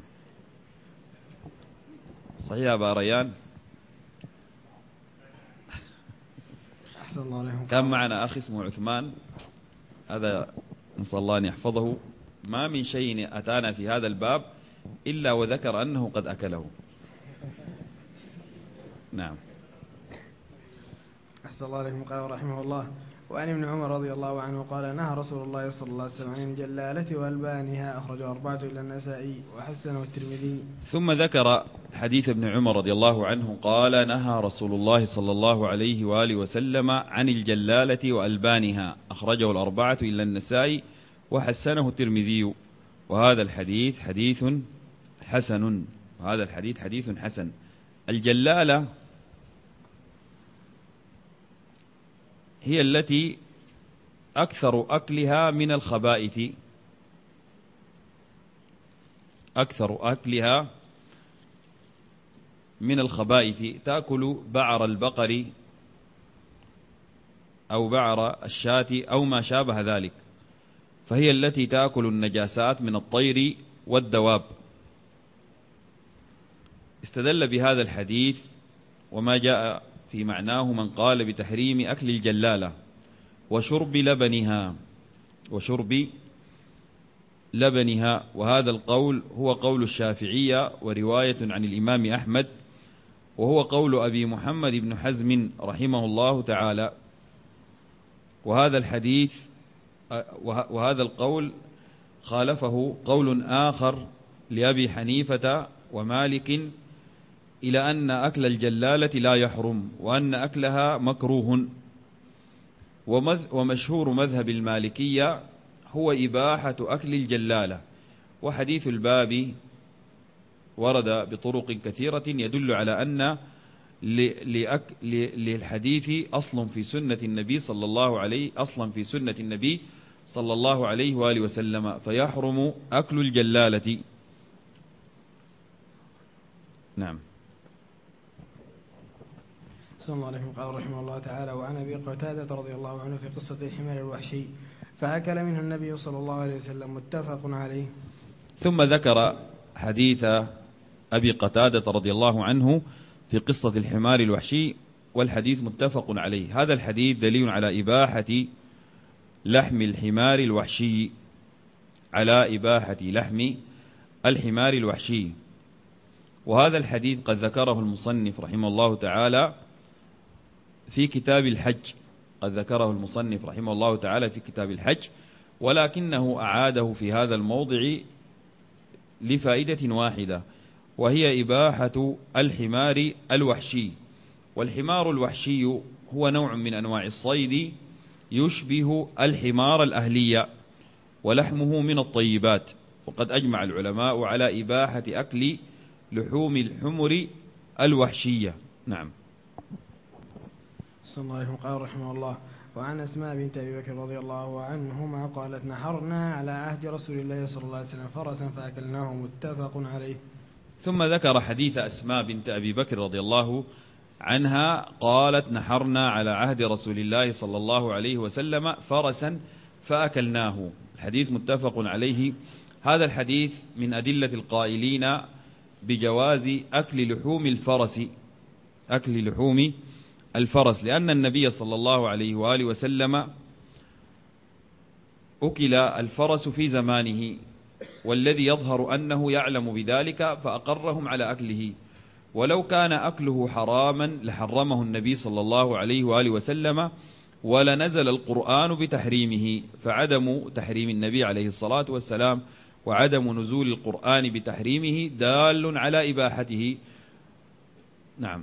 صحيح أبا ريان؟ أحسن الله عليكم. كان معنا أخ اسمه عثمان، هذا نسأل الله أن يحفظه، ما من شيء أتانا في هذا الباب إلا وذكر أنه قد أكله. نعم. أحسن الله عليكم. قال رحمه الله: وعن ابن عمر رضي الله عنه قال: نهى رسول الله صلى الله عليه وسلم عن الجلالة وألبانها، أخرجه 4 إلا النسائي وحسنه الترمذي. ثم ذكر حديث ابن عمر رضي الله عنه قال: نهى رسول الله صلى الله عليه وآله وسلم عن الجلالة وألبانها، أخرجه 4 إلا النسائي وحسنه الترمذي. وهذا الحديث حديث حسن. وهذا الحديث حديث حسن. الجلالة هي التي أكثر أكلها من الخبائث، أكثر أكلها من الخبائث، تأكل بعر البقر أو بعر الشاة أو ما شابه ذلك، فهي التي تأكل النجاسات من الطير والدواب. استدل بهذا الحديث وما جاء في معناه من قال بتحريم أكل الجلالة وشرب لبنها، وهذا القول هو قول الشافعية ورواية عن الإمام أحمد، وهو قول أبي محمد بن حزم رحمه الله تعالى. وهذا الحديث وهذا القول خالفه قول آخر لأبي حنيفة ومالك إلى أن أكل الجلالة لا يحرم، وأن أكلها مكروه. ومشهور مذهب المالكية هو إباحة أكل الجلالة. وحديث الباب ورد بطرق كثيرة يدل على أن للحديث أصل في سنة النبي صلى الله عليه وآله وسلم، فيحرم أكل الجلالة. نعم. صلى الله عليه وسلم. قال رحمه الله تعالى: وعن أبي قتادة رضي الله عنه في قصة الحمار الوحشي فأكل منه النبي صلى الله عليه وسلم، متفق عليه. ثم ذكر حديث أبي قتادة رضي الله عنه في قصة الحمار الوحشي، والحديث متفق عليه. هذا الحديث دليل على إباحة لحم الحمار الوحشي، على إباحة لحم الحمار الوحشي. وهذا الحديث قد ذكره المصنف رحمه الله تعالى في كتاب الحج، ولكنه أعاده في هذا الموضع لفائدة واحدة، وهي إباحة الحمار الوحشي. والحمار الوحشي هو نوع من أنواع الصيد يشبه الحمار الأهلية، ولحمه من الطيبات. وقد أجمع العلماء على إباحة أكل لحوم الحمر الوحشية. نعم. صلى الله عليه وسلم. قال رحمه الله: وعن أسماء بنت أبي بكر رضي الله عنهما قالت: نحرنا على عهد رسول الله صلى الله عليه وسلم فرسا فأكلناه، متفق عليه. ثم ذكر حديث أسماء بنت أبي بكر رضي الله عنها قالت: نحرنا على عهد رسول الله صلى الله عليه وسلم فرسا فأكلناه. الحديث متفق عليه. هذا الحديث من أدلة القائلين بجواز أكل لحوم الفرس، لأن النبي صلى الله عليه وآله وسلم أكل الفرس في زمانه، والذي يظهر أنه يعلم بذلك فأقرهم على أكله. ولو كان أكله حراما لحرمه النبي صلى الله عليه وآله وسلم، ولنزل القرآن بتحريمه. فعدم تحريم النبي عليه الصلاة والسلام وعدم نزول القرآن بتحريمه دال على إباحته. نعم.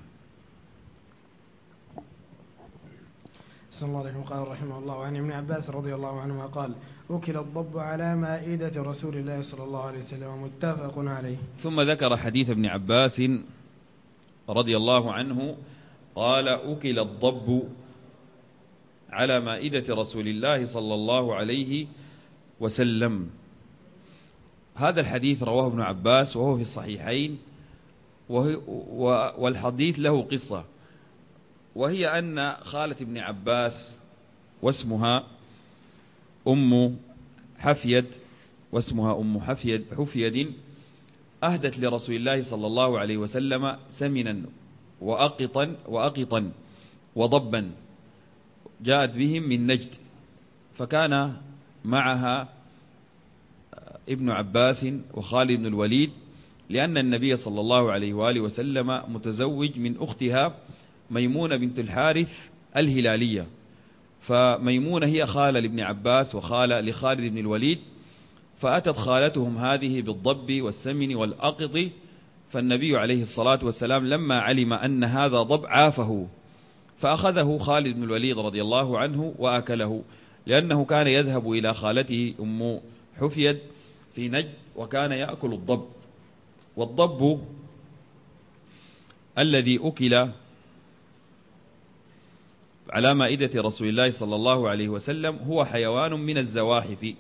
صلى الله عليه وسلم. قال رحمه الله: وعن ابن عباس رضي الله عنهما قال: أكل الضب على مائدة رسول الله صلى الله عليه وسلم، متفق عليه. ثم ذكر حديث ابن عباس رضي الله عنه قال: أكل الضب على مائدة رسول الله صلى الله عليه وسلم. هذا الحديث رواه ابن عباس وهو في الصحيحين، والحديث له قصة، وهي أن خالة ابن عباس واسمها أم حفيد أهدت لرسول الله صلى الله عليه وسلم سمنا وأقطا وضبا، جاءت بهم من نجد، فكان معها ابن عباس وخالد بن الوليد، لأن النبي صلى الله عليه وآله وسلم متزوج من أختها ميمونة بنت الحارث الهلالية، فميمونة هي خالة لابن عباس وخالة لخالد بن الوليد، فأتت خالتهم هذه بالضب والسمن والأقط، فالنبي عليه الصلاة والسلام لما علم أن هذا ضب عافه، فأخذه خالد بن الوليد رضي الله عنه وأكله، لأنه كان يذهب إلى خالته أم حفيد في نجد وكان يأكل الضب. والضب الذي أكل على مائدة رسول الله صلى الله عليه وسلم هو حيوان من الزواحف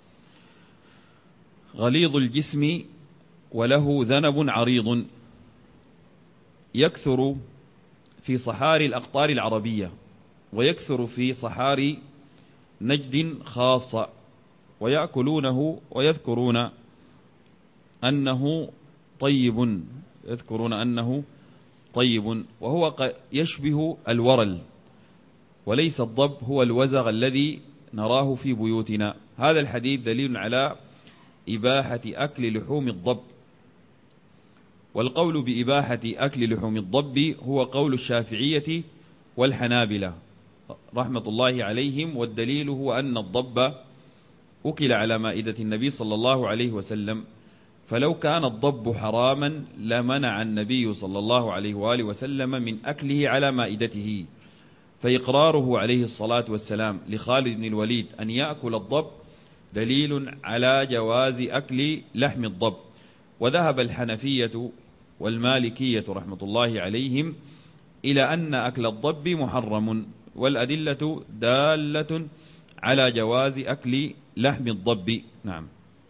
غليظ الجسم وله ذنب عريض، يكثر في صحاري الأقطار العربية ويكثر في صحاري نجد خاصة، ويأكلونه ويذكرون أنه طيب، وهو يشبه الورل، وليس الضب هو الوزغ الذي نراه في بيوتنا. هذا الحديث دليل على إباحة أكل لحوم الضب، والقول بإباحة أكل لحوم الضب هو قول الشافعية والحنابلة رحمة الله عليهم، والدليل هو أن الضب أكل على مائدة النبي صلى الله عليه وسلم، فلو كان الضب حراما لمنع النبي صلى الله عليه وآله وسلم من أكله على مائدته، فإقراره عليه الصلاة والسلام لخالد بن الوليد أن يأكل الضب دليل على جواز أكل لحم الضب. وذهب الحنفية والمالكية رحمة الله عليهم إلى أن أكل الضب محرم، والأدلة دالة على جواز أكل لحم الضب. نعم.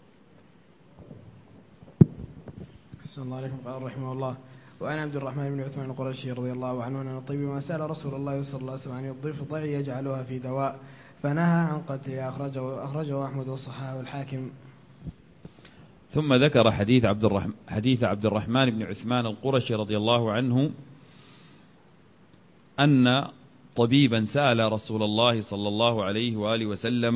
أحسن الله عليكم. قال رحمه الله: وعن عبد الرحمن بن عثمان القرشي رضي الله عنه أن الطبيب ما سأل رسول الله صلى الله عليه وسلم عن الضفدع يجعلها في دواء فنهى عن قتلها، أخرجه أحمد والصحاح والحاكم. ثم ذكر حديث عبد الرحمن بن عثمان القرشي رضي الله عنه أن طبيبا سأل رسول الله صلى الله عليه وآله وسلم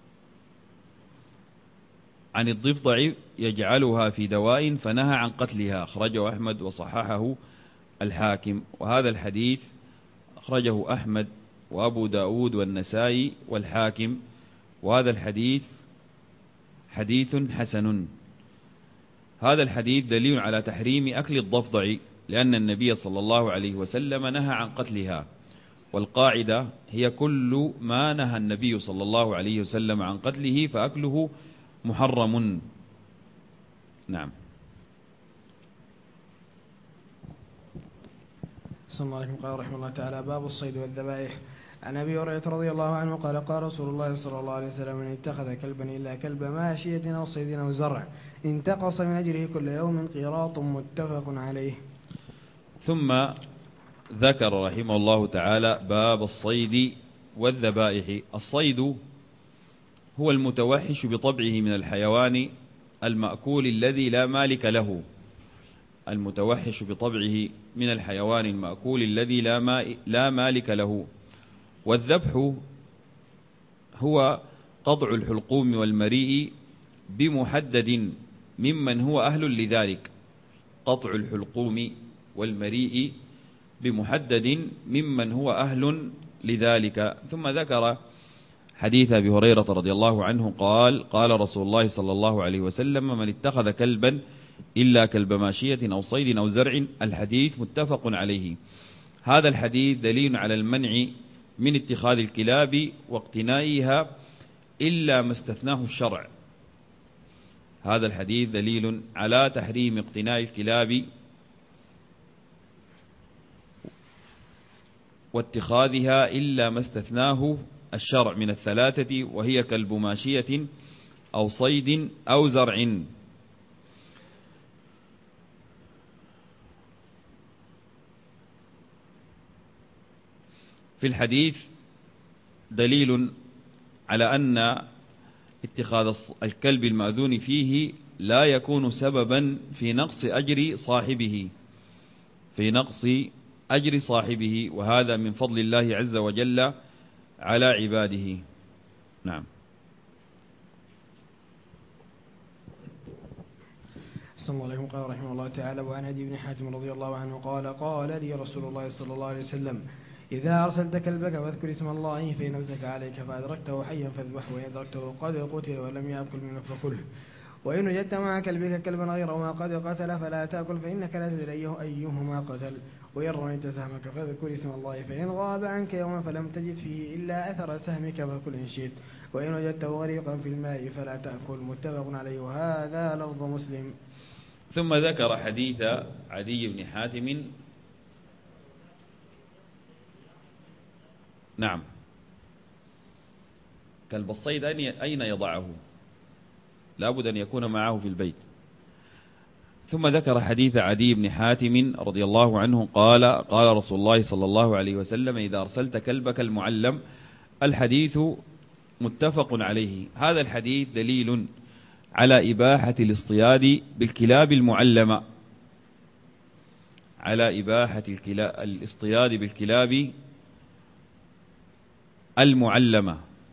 عن الضفدع يجعلها في دواء فنهى عن قتلها، أخرجه أحمد وصححه الحاكم. وهذا الحديث أخرجه أحمد وأبو داود والنسائي والحاكم، وهذا الحديث حديث حسن. هذا الحديث دليل على تحريم أكل الضفدع، لأن النبي صلى الله عليه وسلم نهى عن قتلها، والقاعدة هي كل ما نهى النبي صلى الله عليه وسلم عن قتله فأكله محرم. نعم. صلى الله عليه وسلم. قال رحمه الله تعالى: باب الصيد والذبائح. عن أبي هريرة رضي الله عنه قال: قال رسول الله صلى الله عليه وسلم: من اتخذ كلبا إلا كلب ماشية أو صيد أو زرع انتقص من أجره كل يوم قيراط، متفق عليه. ثم ذكر رحمه الله تعالى باب الصيد والذبائح. الصيد هو المتوحش بطبعه من الحيوان المأكول الذي لا مالك له، المتوحش بطبعه من الحيوان المأكول الذي لا مالك له. والذبح هو قطع الحلقوم والمريء بمحدد ممن هو أهل لذلك، قطع الحلقوم والمريء بمحدد ممن هو أهل لذلك. ثم ذكر حديث أبي هريرة رضي الله عنه قال: قال رسول الله صلى الله عليه وسلم: من اتخذ كلبا إلا كلب ماشية أو صيد أو زرع. الحديث متفق عليه. هذا الحديث دليل على المنع من اتخاذ الكلاب واقتنائها إلا ما استثناه الشرع. هذا الحديث دليل على تحريم اقتناء الكلاب واتخاذها إلا ما استثناه الشرع من الثلاثة، وهي كلب ماشية أو صيد أو زرع. في الحديث دليل على أن اتخاذ الكلب المأذون فيه لا يكون سببا في نقص أجر صاحبه، وهذا من فضل الله عز وجل على عباده. نعم. صلى الله عليه قال رحمه الله تعالى: وعن عدي بن حاتم رضي الله عنه قال: قال لي رسول الله صلى الله عليه وسلم: إذا أرسلت كلبك فاذكر اسم الله فإن أمسك عليك فأدركته حيا فاذبحه، وإن أدركته قد قتل ولم يأكل منه فكله، وإن وجدت مع كلبك كلبا غير ما قد قتل فلا تأكل فإنك لا تدري أيهما قتل، وإن رميت سهمك فاذكر اسم الله فإن غاب عنك يوما فلم تجد فيه إلا أثر سهمك فكل إن شئت، وإن وجدته غريقا في الماء فلا تأكل. متفق عليه، وهذا لفظ مسلم. ثم ذكر حديث عدي بن حاتم. نعم. كلب الصيد أين يضعه؟ لابد أن يكون معه في البيت. ثم ذكر حديث عدي بن حاتم رضي الله عنه قال: قال رسول الله صلى الله عليه وسلم: إذا أرسلت كلبك المعلم. الحديث متفق عليه. هذا الحديث دليل على إباحة الاصطياد بالكلاب المعلمة، على إباحة الاصطياد بالكلاب المعلمة.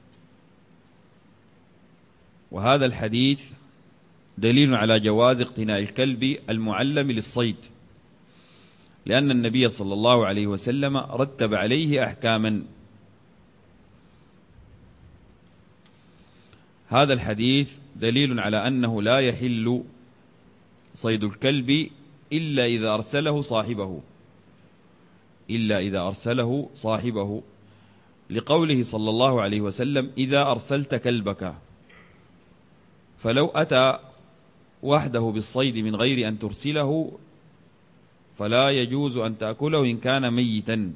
وهذا الحديث دليل على جواز اقتناء الكلب المعلم للصيد، لأن النبي صلى الله عليه وسلم رتب عليه أحكاما. هذا الحديث دليل على أنه لا يحل صيد الكلب إلا إذا أرسله صاحبه، لقوله صلى الله عليه وسلم: إذا أرسلت كلبك. فلو أتى وحده بالصيد من غير أن ترسله فلا يجوز أن تأكله إن كان ميتا.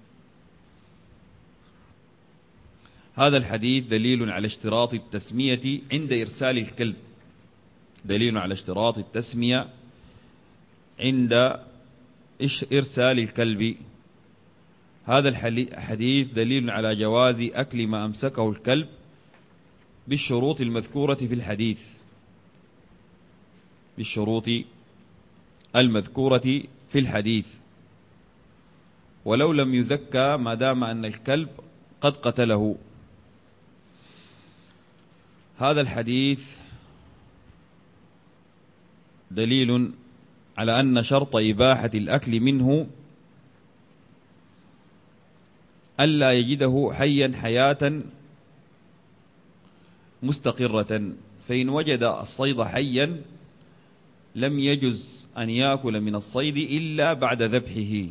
هذا الحديث دليل على اشتراط التسمية عند إرسال الكلب، دليل على اشتراط التسمية عند إرسال الكلب. هذا الحديث دليل على جواز أكل ما أمسكه الكلب بالشروط المذكورة في الحديث، بالشروط المذكورة في الحديث، ولو لم يذكى ما دام أن الكلب قد قتله. هذا الحديث دليل على أن شرط إباحة الأكل منه ألا يجده حيا حياة مستقرة، فإن وجد الصيد حيا لم يجز أن يأكل من الصيد إلا بعد ذبحه،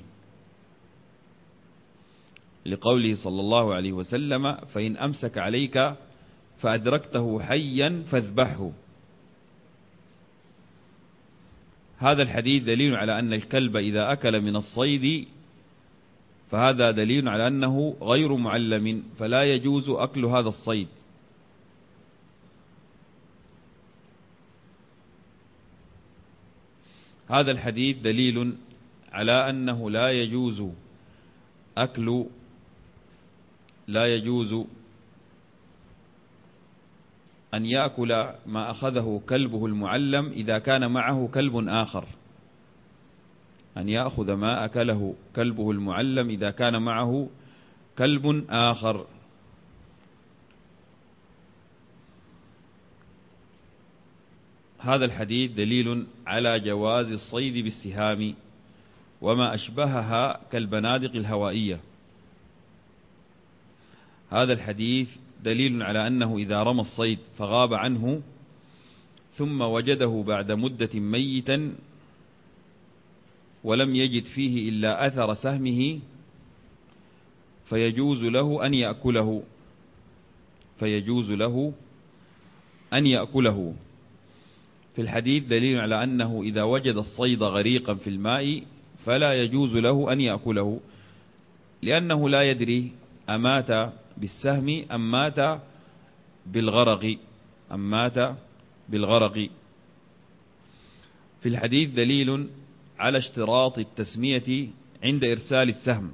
لقوله صلى الله عليه وسلم: فإن أمسك عليك فأدركته حيا فاذبحه. هذا الحديث دليل على أن الكلب إذا أكل من الصيد فهذا دليل على أنه غير معلم، فلا يجوز أكل هذا الصيد. هذا الحديث دليل على أنه لا يجوز أن يأكل ما أخذه كلبه المعلم إذا كان معه كلب آخر، أن يأخذ ما أكله كلبه المعلم إذا كان معه كلب آخر. هذا الحديث دليل على جواز الصيد بالسهام وما أشبهها كالبنادق الهوائية. هذا الحديث دليل على أنه إذا رمى الصيد فغاب عنه ثم وجده بعد مدة ميتا ولم يجد فيه إلا أثر سهمه فيجوز له أن يأكله. في الحديث دليل على أنه إذا وجد الصيد غريقا في الماء فلا يجوز له أن يأكله، لأنه لا يدري أمات بالسهم أم مات بالغرق. في الحديث دليل على اشتراط التسمية عند إرسال السهم،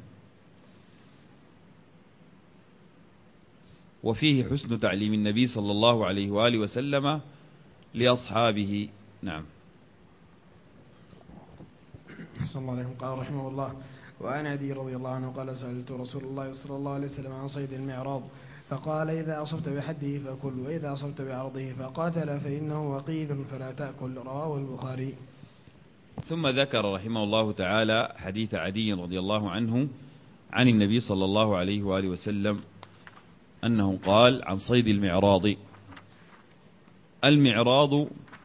وفيه حسن تعليم النبي صلى الله عليه وآله وسلم لأصحابه. نعم. صلى الله عليه وسلم قال رحمه الله: وعن عدي رضي الله عنه قال: سألت رسول الله صلى الله عليه وسلم عن صيد المعراض فقال إذا أصبت بحده فكل، وإذا أصبت بعرضه فقاتل فإنه وقيد فلا تأكل. رواه البخاري. ثم ذكر رحمه الله تعالى حديث عدي رضي الله عنه عن النبي صلى الله عليه وآله وسلم أنه قال عن صيد المعراض: المعراض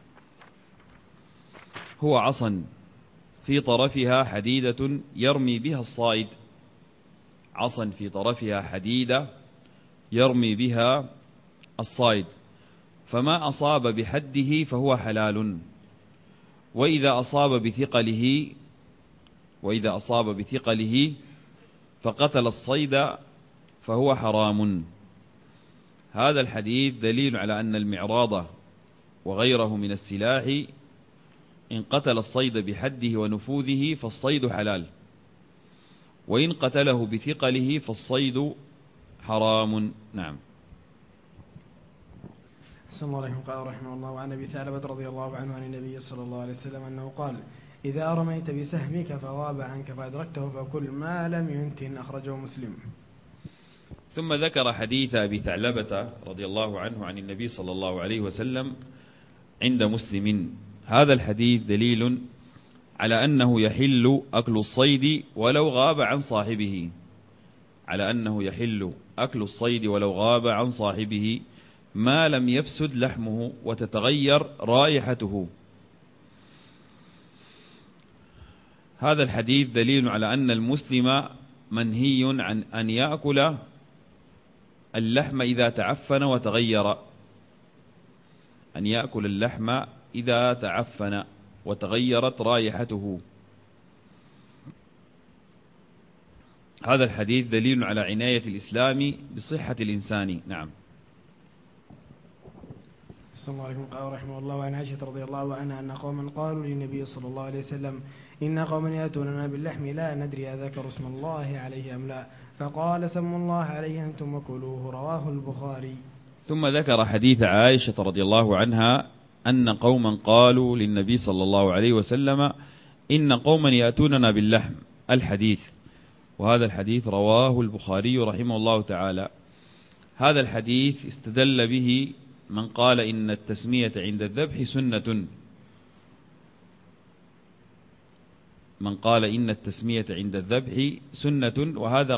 هو عصا في طرفها حديدة يرمي بها الصائد، عصا في طرفها حديدة يرمي بها الصائد، فما أصاب بحده فهو حلال، وإذا أصاب بثقله فقتل الصيد فهو حرام. هذا الحديث دليل على أن المعراض وغيره من السلاح إن قتل الصيد بحده ونفوذه فالصيد حلال، وإن قتله بثقله فالصيد حرام. نعم. أحسن الله عليكم. قال رحمه الله عن أبي ثعلبة رضي الله عنه عن النبي صلى الله عليه وسلم أنه قال: إذا رميت بسهمك فغاب عنك فأدركته فكل ما لم ينتن. أخرجه مسلم. ثم ذكر حديث أبي ثعلبة رضي الله عنه عن النبي صلى الله عليه وسلم عند مسلم. هذا الحديث دليل على أنه يحل أكل الصيد ولو غاب عن صاحبه، على أنه يحل أكل الصيد ولو غاب عن صاحبه ما لم يفسد لحمه وتتغير رائحته. هذا الحديث دليل على أن المسلم منهي عن أن يأكل اللحم إذا تعفن وتغير، أن يأكل اللحم إذا تعفن وتغيرت رائحته. هذا الحديث دليل على عناية الإسلام بصحة الإنسان. نعم. السلام عليكم. قال رحمه الله عن عائشة رضي الله عنها أن قوما قالوا للنبي صلى الله عليه وسلم: إن قوما يأتوننا باللحم لا ندري أذكر اسم الله عليه أم لا، فقال: سموا الله عليه أنتم وكلوه. رواه البخاري. ثم ذكر حديث عائشة رضي الله عنها أن قوما قالوا للنبي صلى الله عليه وسلم: إن قوما يأتوننا باللحم، الحديث. وهذا الحديث رواه البخاري رحمه الله تعالى. هذا الحديث استدل به من قال إن التسمية عند الذبح سنة، من قال إن التسمية عند الذبح سنة، وهذا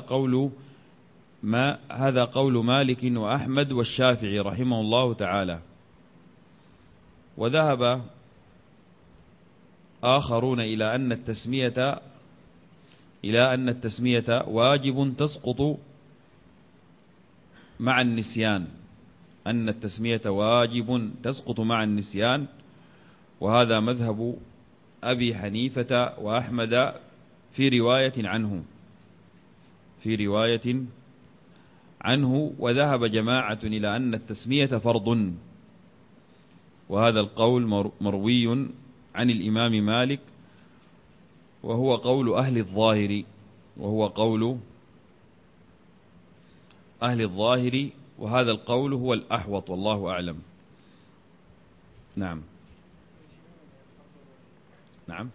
قول مالك وأحمد والشافعي رحمه الله تعالى. وذهب آخرون إلى أن التسمية واجب تسقط مع النسيان، أن التسمية واجب تسقط مع النسيان، وهذا مذهب أبي حنيفة وأحمد في رواية عنه، وذهب جماعة إلى أن التسمية فرض، وهذا القول مروي عن الإمام مالك، وهو قول أهل الظاهر، وهذا القول هو الأحوط والله أعلم. نعم. نعم.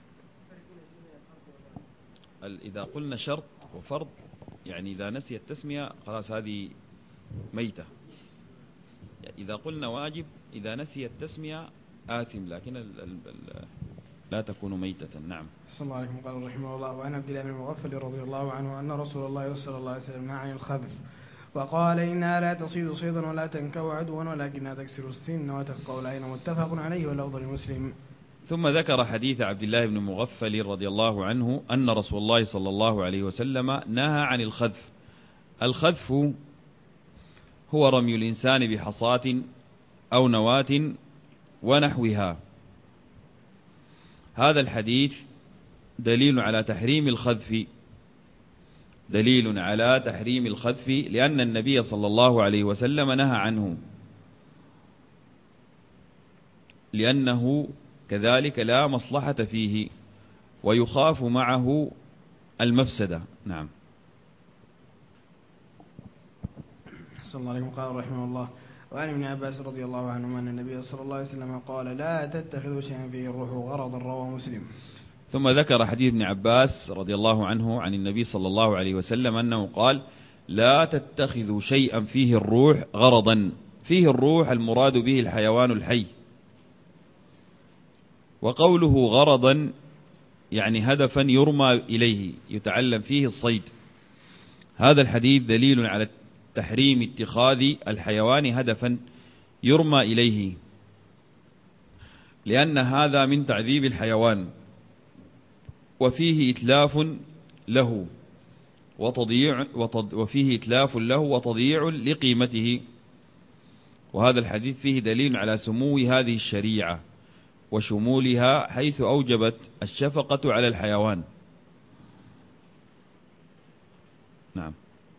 إذا قلنا شرط وفرض يعني إذا نسي التسمية خلاص هذه ميتة. إذا قلنا واجب إذا نسي التسمية آثم، لكن لا تكون ميتة. نعم. صلى الله عليه وسلم. قال رحمه الله وعن عبد الله بن المغفل رضي الله عنه أن رسول الله صلى الله عليه وسلم نهى عن الخذف وقال: إنها لا تصيد صيدا ولا تنكو عدوا ولكنها تكسر السن وتفقه العين. متفق عليه واللفظ لمسلم. ثم ذكر حديث عبد الله بن مغفل رضي الله عنه أن رسول الله صلى الله عليه وسلم نهى عن الخذف. الخذف هو رمي الإنسان بحصاة أو نواة ونحوها. هذا الحديث دليل على تحريم الخذف، لأن النبي صلى الله عليه وسلم نهى عنه، لأنه كذلك لا مصلحة فيه ويخاف معه المفسدة. نعم. صلى الله عليه وسلم. قال رحمه الله وعن ابن عباس رضي الله عنهما أن النبي صلى الله عليه وسلم قال: لا تتخذوا شيئا فيه الروح غرضا. رواه مسلم. ثم ذكر حديث ابن عباس رضي الله عنه عن النبي صلى الله عليه وسلم أنه قال: لا تتخذوا شيئا فيه الروح غرضا. فيه الروح المراد به الحيوان الحي. وقوله غرضا يعني هدفا يرمى إليه يتعلم فيه الصيد. هذا الحديث دليل على تحريم اتخاذ الحيوان هدفا يرمى إليه، لأن هذا من تعذيب الحيوان، وفيه إتلاف له وتضييع لقيمته. وهذا الحديث فيه دليل على سمو هذه الشريعة وشمولها، حيث أوجبت الشفقة على الحيوان. نعم.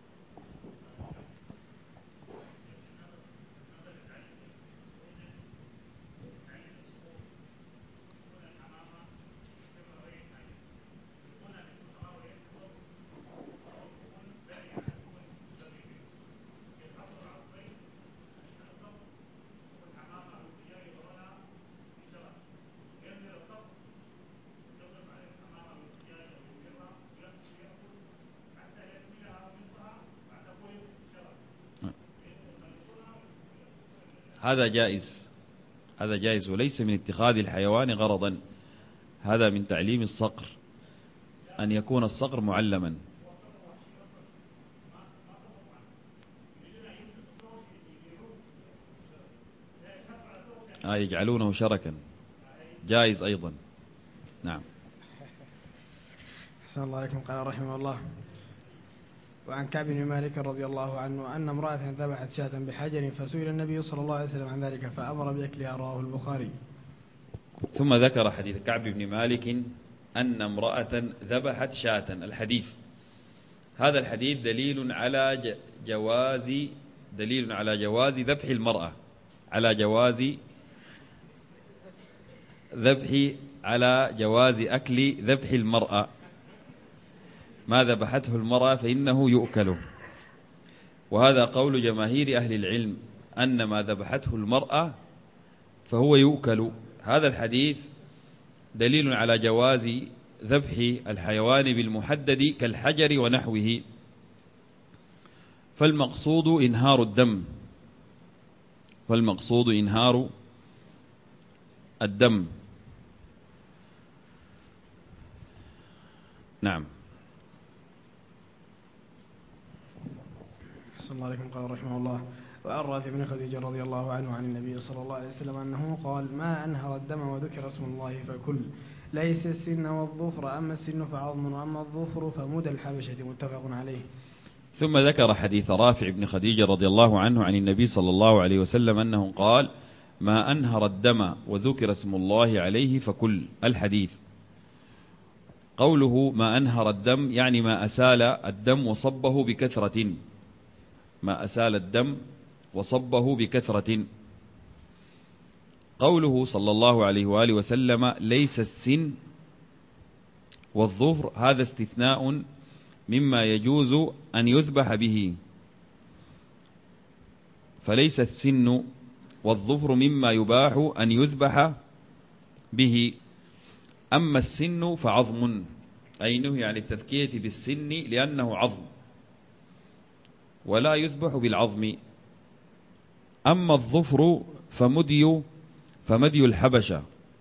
هذا جائز وليس من اتخاذ الحيوان غرضا. هذا من تعليم الصقر، أن يكون الصقر معلما. يجعلونه شركا، جائز أيضا. نعم. أحسن الله عليكم. قال رحمه الله: وعن كعب بن مالك رضي الله عنه أن امرأة ذبحت شاة بحجر فسئل النبي صلى الله عليه وسلم عن ذلك فأمر بأكلها، رواه البخاري. ثم ذكر حديث كعب بن مالك أن امرأة ذبحت شاة. الحديث هذا الحديث دليل على جواز ذبح المرأة، على جواز أكل ذبح المرأة. ما ذبحته المرأة فإنه يؤكل، وهذا قول جماهير أهل العلم أن ما ذبحته المرأة فهو يؤكل. هذا الحديث دليل على جواز ذبح الحيوان بالمحدد كالحجر ونحوه، فالمقصود إنهار الدم. نعم. أحسن الله عليكم. قال رحمه الله: وعن رافع بن خديجة رضي الله عنه عن النبي صلى الله عليه وسلم أنه قال: ما أنهر الدم وذكر اسم الله فكل، ليس السن والظفر، أما السن فعظم، وأما الظفر فمدى الحبشة. متفق عليه. ثم ذكر حديث رافع بن خديجة رضي الله عنه عن النبي صلى الله عليه وسلم أنه قال: ما أنهر الدم وذكر اسم الله عليه فكل. الحديث قوله ما أنهر الدم يعني ما أسال الدم وصبه بكثرة. قوله صلى الله عليه وآله وسلم ليس السن والظفر، هذا استثناء مما يجوز أن يذبح به، فليس السن والظفر مما يباح أن يذبح به. أما السن فعظم، أي نهي عن التذكية بالسن لأنه عظم ولا يذبح بالعظم. أما الظفر فمدي الحبشة.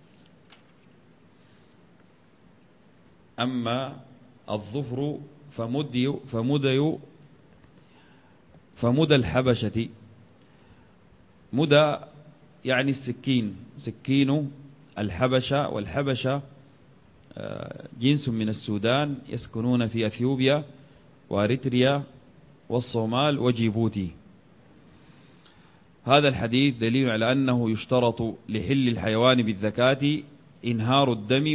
أما الظفر فمدى الحبشة. مدى يعني السكين، سكين الحبشة. والحبشة جنس من السودان يسكنون في أثيوبيا وأريتريا والصومال وجيبوتي. هذا الحديث دليل على أنه يشترط لحل الحيوان بالذكاة إنهار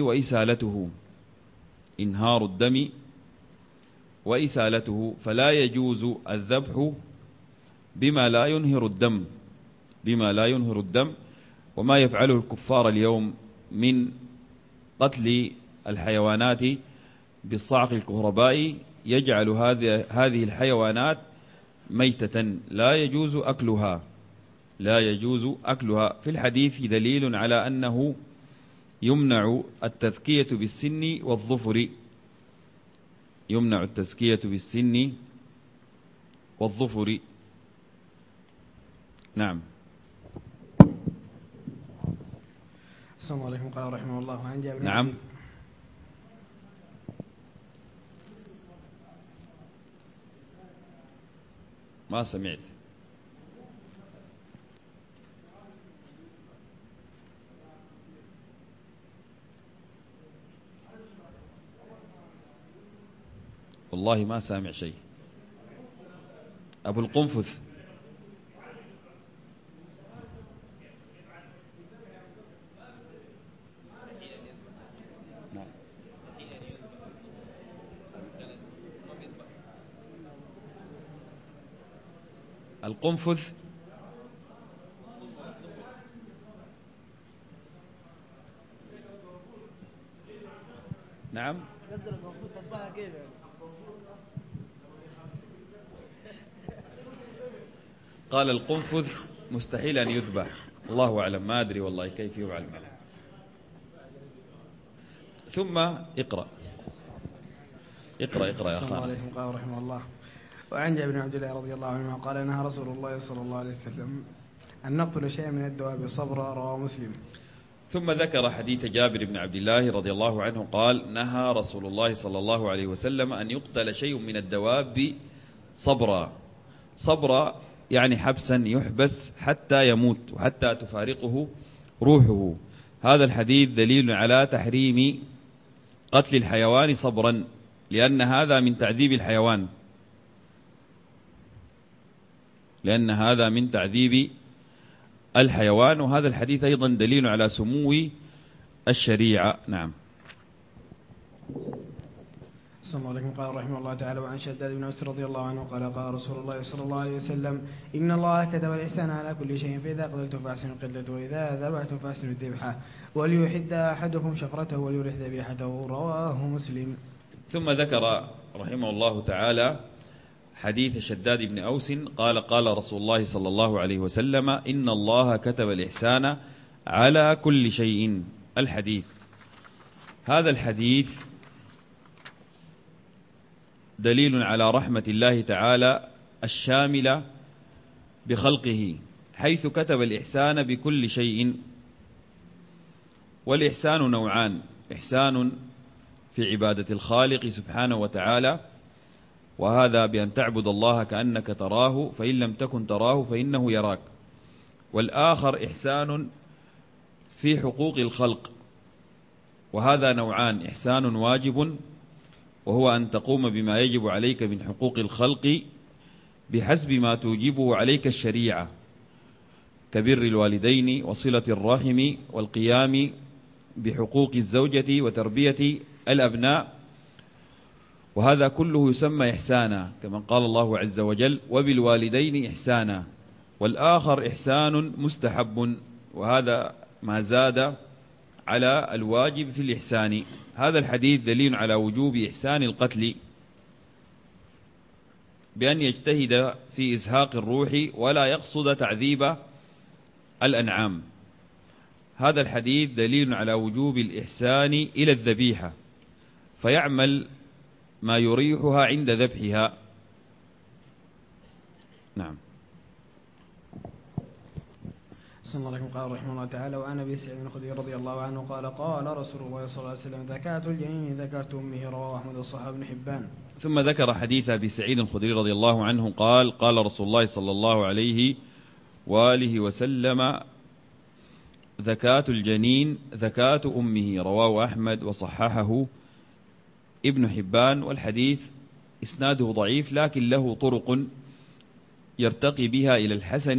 الدم وإسالته، فلا يجوز الذبح بما لا ينهر الدم، وما يفعله الكفار اليوم من قتل الحيوانات بالصعق الكهربائي يجعل هذه الحيوانات ميتة لا يجوز أكلها. في الحديث دليل على أنه يمنع التذكية بالسن والظفر. نعم. السلام عليكم. قال رحمه الله عن جابر. نعم. ما سمعت. والله ما سامع شيء. أبو القنفذ. القنفذ. نعم. قال القنفذ مستحيل أن يذبح. الله أعلم، ما أدري والله كيف يفعل. ثم اقرأ يا أخي. السلام عليكم. قال رحمه الله وعن جابر بن عبد الله رضي الله عنهما قال نهى رسول الله صلى الله عليه وسلم أن نقتل شيئا من الدواب صبرا. رواه مسلم. ثم ذكر حديث جابر بن عبد الله رضي الله عنه قال نهى رسول الله صلى الله عليه وسلم أن يقتل شيء من الدواب صبرا. صبرا يعني حبسا، يحبس حتى يموت وحتى تفارقه روحه. هذا الحديث دليل على تحريم قتل الحيوان صبرا، لأن هذا من تعذيب الحيوان، لأن هذا من تعذيب الحيوان. وهذا الحديث أيضا دليل على سمو الشريعة. نعم. السلام عليكم. قال رحمه الله تعالى وعن شداد بن أوس رضي الله عنه قال قال رسول الله صلى الله عليه وسلم إن الله كتب الإحسان على كل شيء، فإذا قتلتم فأحسنوا القتلة وإذا ذبحتم فأحسنوا الذبحة وليحد أحدكم شفرته وليرح ذبيحته. رواه مسلم. ثم ذكر رحمه الله تعالى حديث شداد بن أوس قال قال رسول الله صلى الله عليه وسلم إن الله كتب الإحسان على كل شيء. الحديث، هذا الحديث دليل على رحمة الله تعالى الشاملة بخلقه، حيث كتب الإحسان بكل شيء. والإحسان نوعان: إحسان في عبادة الخالق سبحانه وتعالى، وهذا بأن تعبد الله كأنك تراه، فإن لم تكن تراه فإنه يراك. والآخر إحسان في حقوق الخلق، وهذا نوعان: إحسان واجب وهو أن تقوم بما يجب عليك من حقوق الخلق بحسب ما توجبه عليك الشريعة، كبر الوالدين وصلة الرحم والقيام بحقوق الزوجة وتربية الأبناء، وهذا كله يسمى إحسانا، كما قال الله عز وجل وبالوالدين إحسانا. والآخر إحسان مستحب، وهذا ما زاد على الواجب في الإحسان. هذا الحديث دليل على وجوب إحسان القتل بأن يجتهد في إزهاق الروح ولا يقصد تعذيب الأنعام. هذا الحديث دليل على وجوب الإحسان إلى الذبيحة، فيعمل ما يريحها عند ذبحها. نعم. صلى الله عليه وسلم. قال رحمه الله تعالى وعن أبي سعيد الخدري رضي الله عنه قال قال رسول الله صلى الله عليه وسلم زكاة الجنين زكاة أمه. رواه أحمد وصححه ابن حبان. ثم ذكر حديث أبي سعيد الخدري رضي الله عنه قال قال رسول الله صلى الله عليه وآله وسلم زكاة الجنين زكاة أمه. رواه أحمد وصححه ابن حبان. والحديث إسناده ضعيف، لكن له طرق يرتقي بها إلى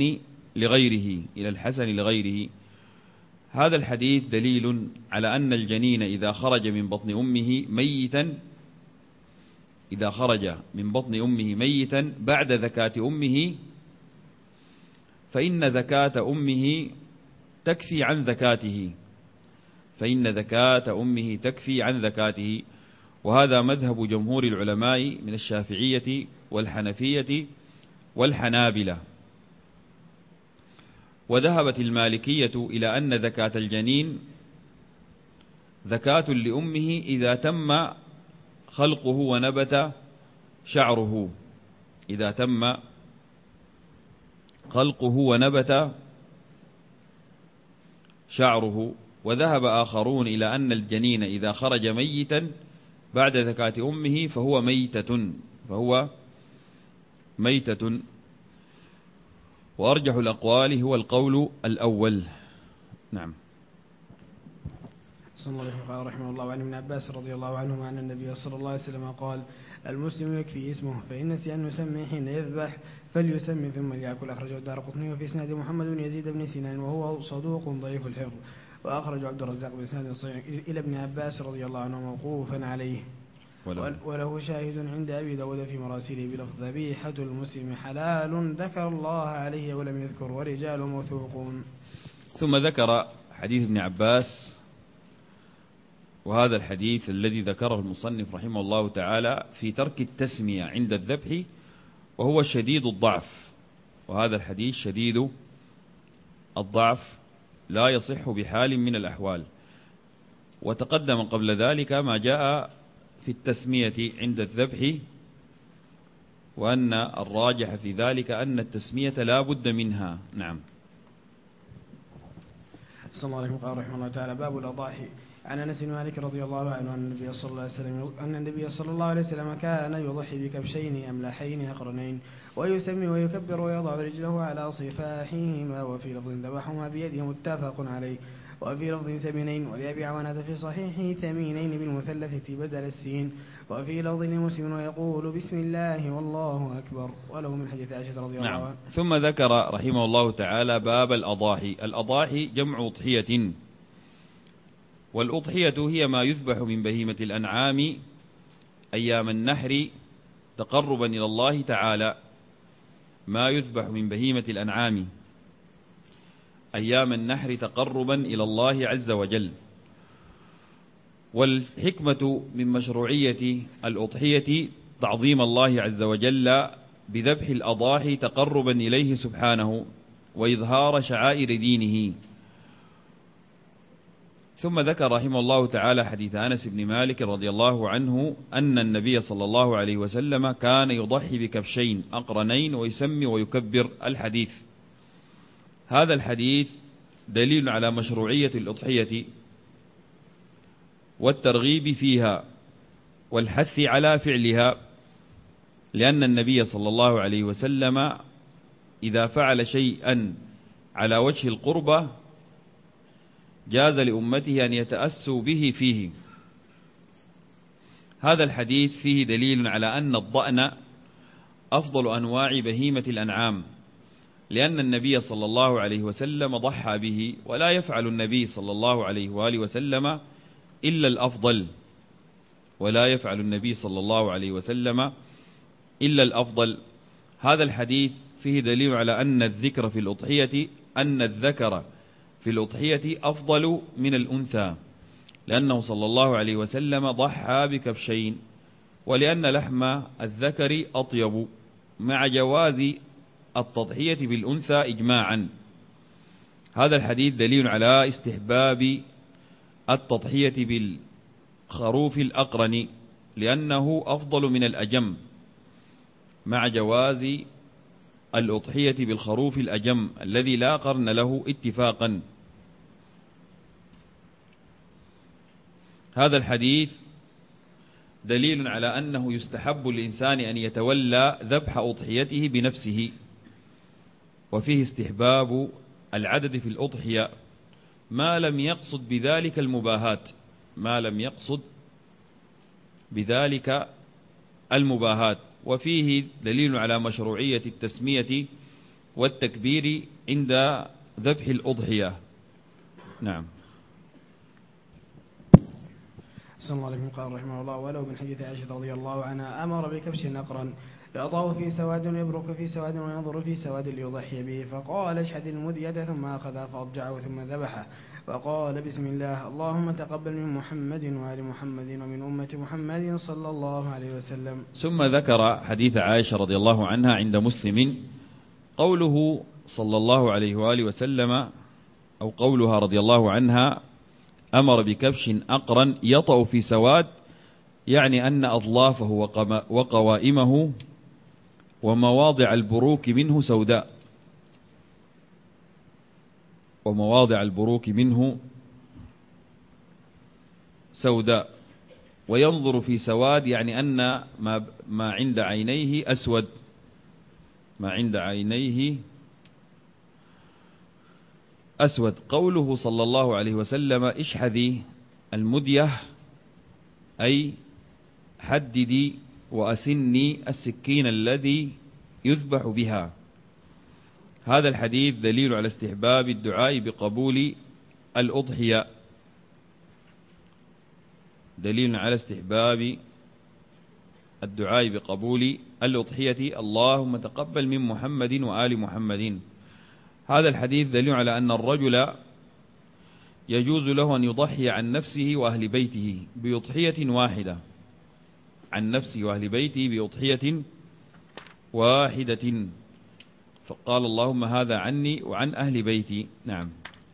الحسن لغيره. هذا الحديث دليل على أن الجنين إذا خرج من بطن أمه ميتا بعد زكاة أمه، فإن زكاة أمه تكفي عن ذكاته، وهذا مذهب جمهور العلماء من الشافعية والحنفية والحنابلة. وذهبت المالكية إلى أن زكاة الجنين زكاة لأمه إذا تم خلقه ونبت شعره، خلقه ونبت شعره. وذهب آخرون إلى أن الجنين إذا خرج ميتا بعد ذكاة أمه فهو ميتة. وأرجح الأقوال هو القول الأول. نعم. صلى الله عليه وسلم رحمه الله عن ابن عباس رضي الله عنهما أن النبي صلى الله عليه وسلم قال: المسلم يكفي اسمه، فإن نسي أن يسمي حين يذبح فليسمي ثم ليأكل. أخرجه الدارقطني وفي إسناد محمد بن يزيد بن سنان وهو صدوق ضعيف الحفظ. وأخرج عبد الرزاق بإسناد صحيح إلى ابن عباس رضي الله عنه موقوفا عليه. وله شاهد عند أبي داود في مراسيله بلفظ: ذبيحة المسلم حلال ذكر الله عليه ولم يذكر ورجال موثوقون. ثم ذكر حديث ابن عباس، وهذا الحديث الذي ذكره المصنف رحمه الله تعالى في ترك التسمية عند الذبح وهو شديد الضعف، وهذا الحديث شديد الضعف لا يصح بحال من الأحوال. وتقدم قبل ذلك ما جاء في التسمية عند الذبح، وأن الراجح في ذلك أن التسمية لا بد منها. نعم. صلى الله عليه وسلم رحمه الله تعالى: باب الأضاحي. عن أنس بن مالك رضي الله عنه أن النبي صلى الله عليه وسلم كان يضحي بكبشين أملحين أقرنين ويسمي ويكبر ويضع رجله على صفاحهما، وفي لفظ ذبحهما بيده متفق عليه، وفي لفظ سمينين، ولأبي عوانة في صحيحه ثمينين بالمثلثة بدل السين، وفي لفظ لمسلم ويقول بسم الله والله أكبر، وله من حديث عائشة رضي الله عنها. ثم ذكر رحمه الله تعالى باب الأضاحي. الأضاحي جمع أضحية، والأضحية هي ما يذبح من بهيمة الأنعام أيام النحر تقربا إلى الله تعالى، ما يذبح من بهيمة الأنعام أيام النحر تقربا إلى الله عز وجل. والحكمة من مشروعية الأضحية تعظيم الله عز وجل بذبح الأضاحي تقربا إليه سبحانه وإظهار شعائر دينه. ثم ذكر رحمه الله تعالى حديث أنس بن مالك رضي الله عنه أن النبي صلى الله عليه وسلم كان يضحي بكبشين أقرنين ويسمي ويكبر الحديث. هذا الحديث دليل على مشروعية الأضحية والترغيب فيها والحث على فعلها، لأن النبي صلى الله عليه وسلم إذا فعل شيئا على وجه القربة جاز لأمته أن يتأسوا به فيه. هذا الحديث فيه دليل على أن الضأن أفضل أنواع بهيمة الأنعام، لأن النبي صلى الله عليه وسلم ضحى به، ولا يفعل النبي صلى الله عليه وآله وسلم إلا الأفضل، ولا يفعل النبي صلى الله عليه وسلم إلا الأفضل. هذا الحديث فيه دليل على أن الذكر في الأضحية أن الذكر في الأضحية أفضل من الأنثى، لأنه صلى الله عليه وسلم ضحى بكبشين، ولأن لحم الذكر أطيب، مع جواز التضحية بالأنثى إجماعا. هذا الحديث دليل على استحباب التضحية بالخروف الأقرن، لأنه أفضل من الأجم، مع جواز الأضحية بالخروف الأجم الذي لا قرن له اتفاقا. هذا الحديث دليل على أنه يستحب للإنسان أن يتولى ذبح أضحيته بنفسه، وفيه استحباب العدد في الأضحية ما لم يقصد بذلك المباهات، ما لم يقصد بذلك المباهات. وفيه دليل على مشروعية التسمية والتكبير عند ذبح الأضحية. نعم. صلى الله عليه وسلم قال رحمه الله: ولو من حديث عائشة رضي الله عنها أمر بكبش أقرن يعطاه في سواد يبرك في سواد وينظر في سواد ليضحي به، فقال: اشحد المدية، ثم أخذها فأضجعه ثم ذبحه، وقال: بسم الله، اللهم تقبل من محمد وآل محمد ومن أمة محمد صلى الله عليه وسلم. ثم ذكر حديث عائشة رضي الله عنها عند مسلم، قوله صلى الله عليه وآله وسلم أو قولها رضي الله عنها أمر بكبش أقرن يطأ في سواد، يعني أن أظلافه وقوائمه ومواضع البروك منه سوداء، ومواضع البروك منه سوداء، وينظر في سواد يعني أن ما عند عينيه أسود، ما عند عينيه أسود. قوله صلى الله عليه وسلم اشحذي المدية أي حددي وأسني السكين الذي يذبح بها. هذا الحديث دليل على استحباب الدعاء بقبول الأضحية، دليل على استحباب الدعاء بقبول الأضحية، اللهم تقبل من محمد وآل محمد. هذا الحديث دليل على أن الرجل يجوز له أن يضحي عن نفسه وأهل بيته بأضحية واحدة، عن نفسه وأهل بيته بأضحية واحدة، فقال اللهم هذا عني وعن أهل بيتي. نعم.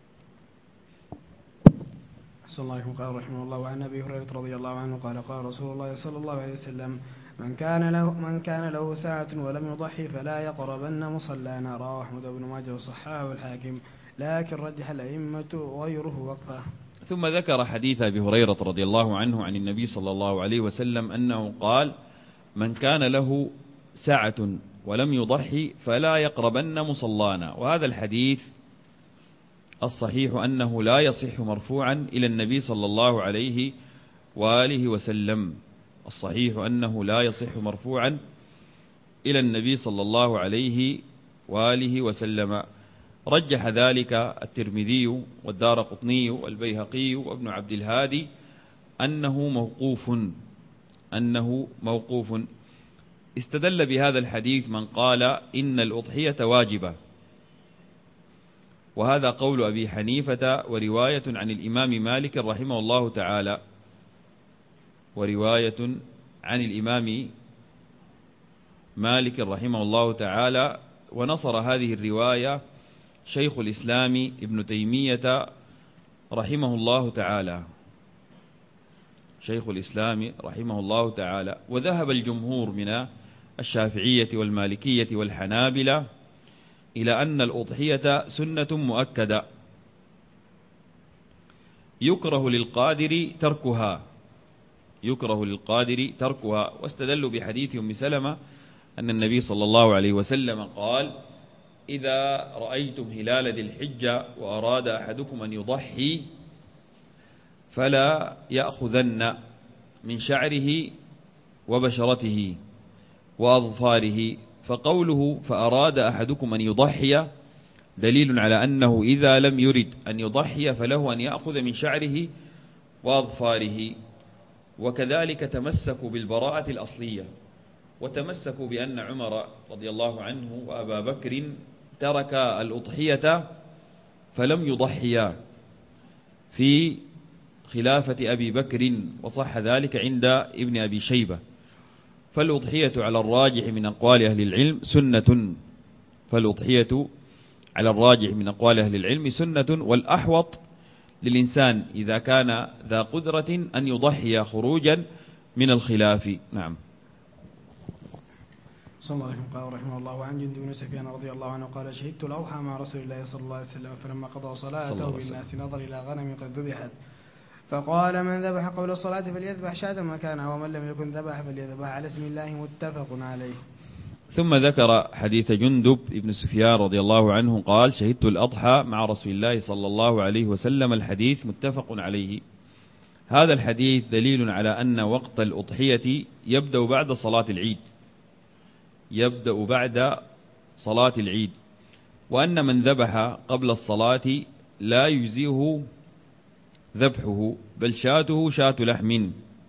صلى الله عليه وسلم. قال رحمه الله: وعن أبي هريرة رضي الله عنه قال: قال رسول الله صلى الله عليه وسلم: من كان له ساعة ولم يضحي فلا يقربن مصلانا. رواه أحمد بن ماجه وصححه الحاكم، لكن رجح الأئمة غيره وقفه. ثم ذكر حديث أبي هريرة رضي الله عنه عن النبي صلى الله عليه وسلم أنه قال: من كان له ساعة ولم يضحي فلا يقربن مصلانا. وهذا الحديث الصحيح أنه لا يصح مرفوعا إلى النبي صلى الله عليه وآله وسلم، الصحيح أنه لا يصح مرفوعا إلى النبي صلى الله عليه وآله وسلم. رجح ذلك الترمذي والدارقطني والبيهقي وابن عبد الهادي أنه موقوف. استدل بهذا الحديث من قال إن الأضحية واجبة، وهذا قول أبي حنيفة ورواية عن الإمام مالك رحمه الله تعالى، ورواية عن الإمام مالك رحمه الله تعالى. ونصر هذه الرواية شيخ الإسلام ابن تيمية رحمه الله تعالى، شيخ الإسلام رحمه الله تعالى. وذهب الجمهور من الشافعية والمالكية والحنابلة إلى أن الأضحية سنة مؤكدة يكره للقادر تركها، واستدلوا بحديث أم سلمة أن النبي صلى الله عليه وسلم قال: إذا رأيتم هلال ذي الحجة وأراد أحدكم أن يضحي فلا يأخذن من شعره وبشرته وأظفاره. فقوله فأراد أحدكم أن يضحي دليل على أنه إذا لم يرد أن يضحي فله أن يأخذ من شعره وأظفاره. وكذلك تمسكوا بالبراءة الأصلية، وتمسكوا بأن عمر رضي الله عنه وأبا بكر ترك الأضحية فلم يضحيا في خلافة أبي بكر، وصح ذلك عند ابن أبي شيبة. فالأضحية على الراجح من أقوال أهل العلم سنة، والأحوط للإنسان إذا كان ذا قدرة أن يضحي خروجا من الخلاف. نعم. صلى الله عليه وسلم. قال رحمه الله: وعن جندب بن سفيان رضي الله عنه قال: شهدت الأضحى مع رسول الله صلى الله عليه وسلم، فلما قضى صلاته بالناس نظر إلى غنم قد ذبحت، فقال: من ذبح قبل الصلاة فليذبح شاة مكانها، ومن لم يكن ذبح فليذبح على اسم الله، متفق عليه. ثم ذكر حديث جندب بن سفيان رضي الله عنه قال: شهدت الأضحى مع رسول الله صلى الله عليه وسلم. الحديث متفق عليه. هذا الحديث دليل على أن وقت الأضحية يبدأ بعد صلاة العيد، وأن من ذبح قبل الصلاة لا يجزئه ذبحه، بل شاته شاة لحم.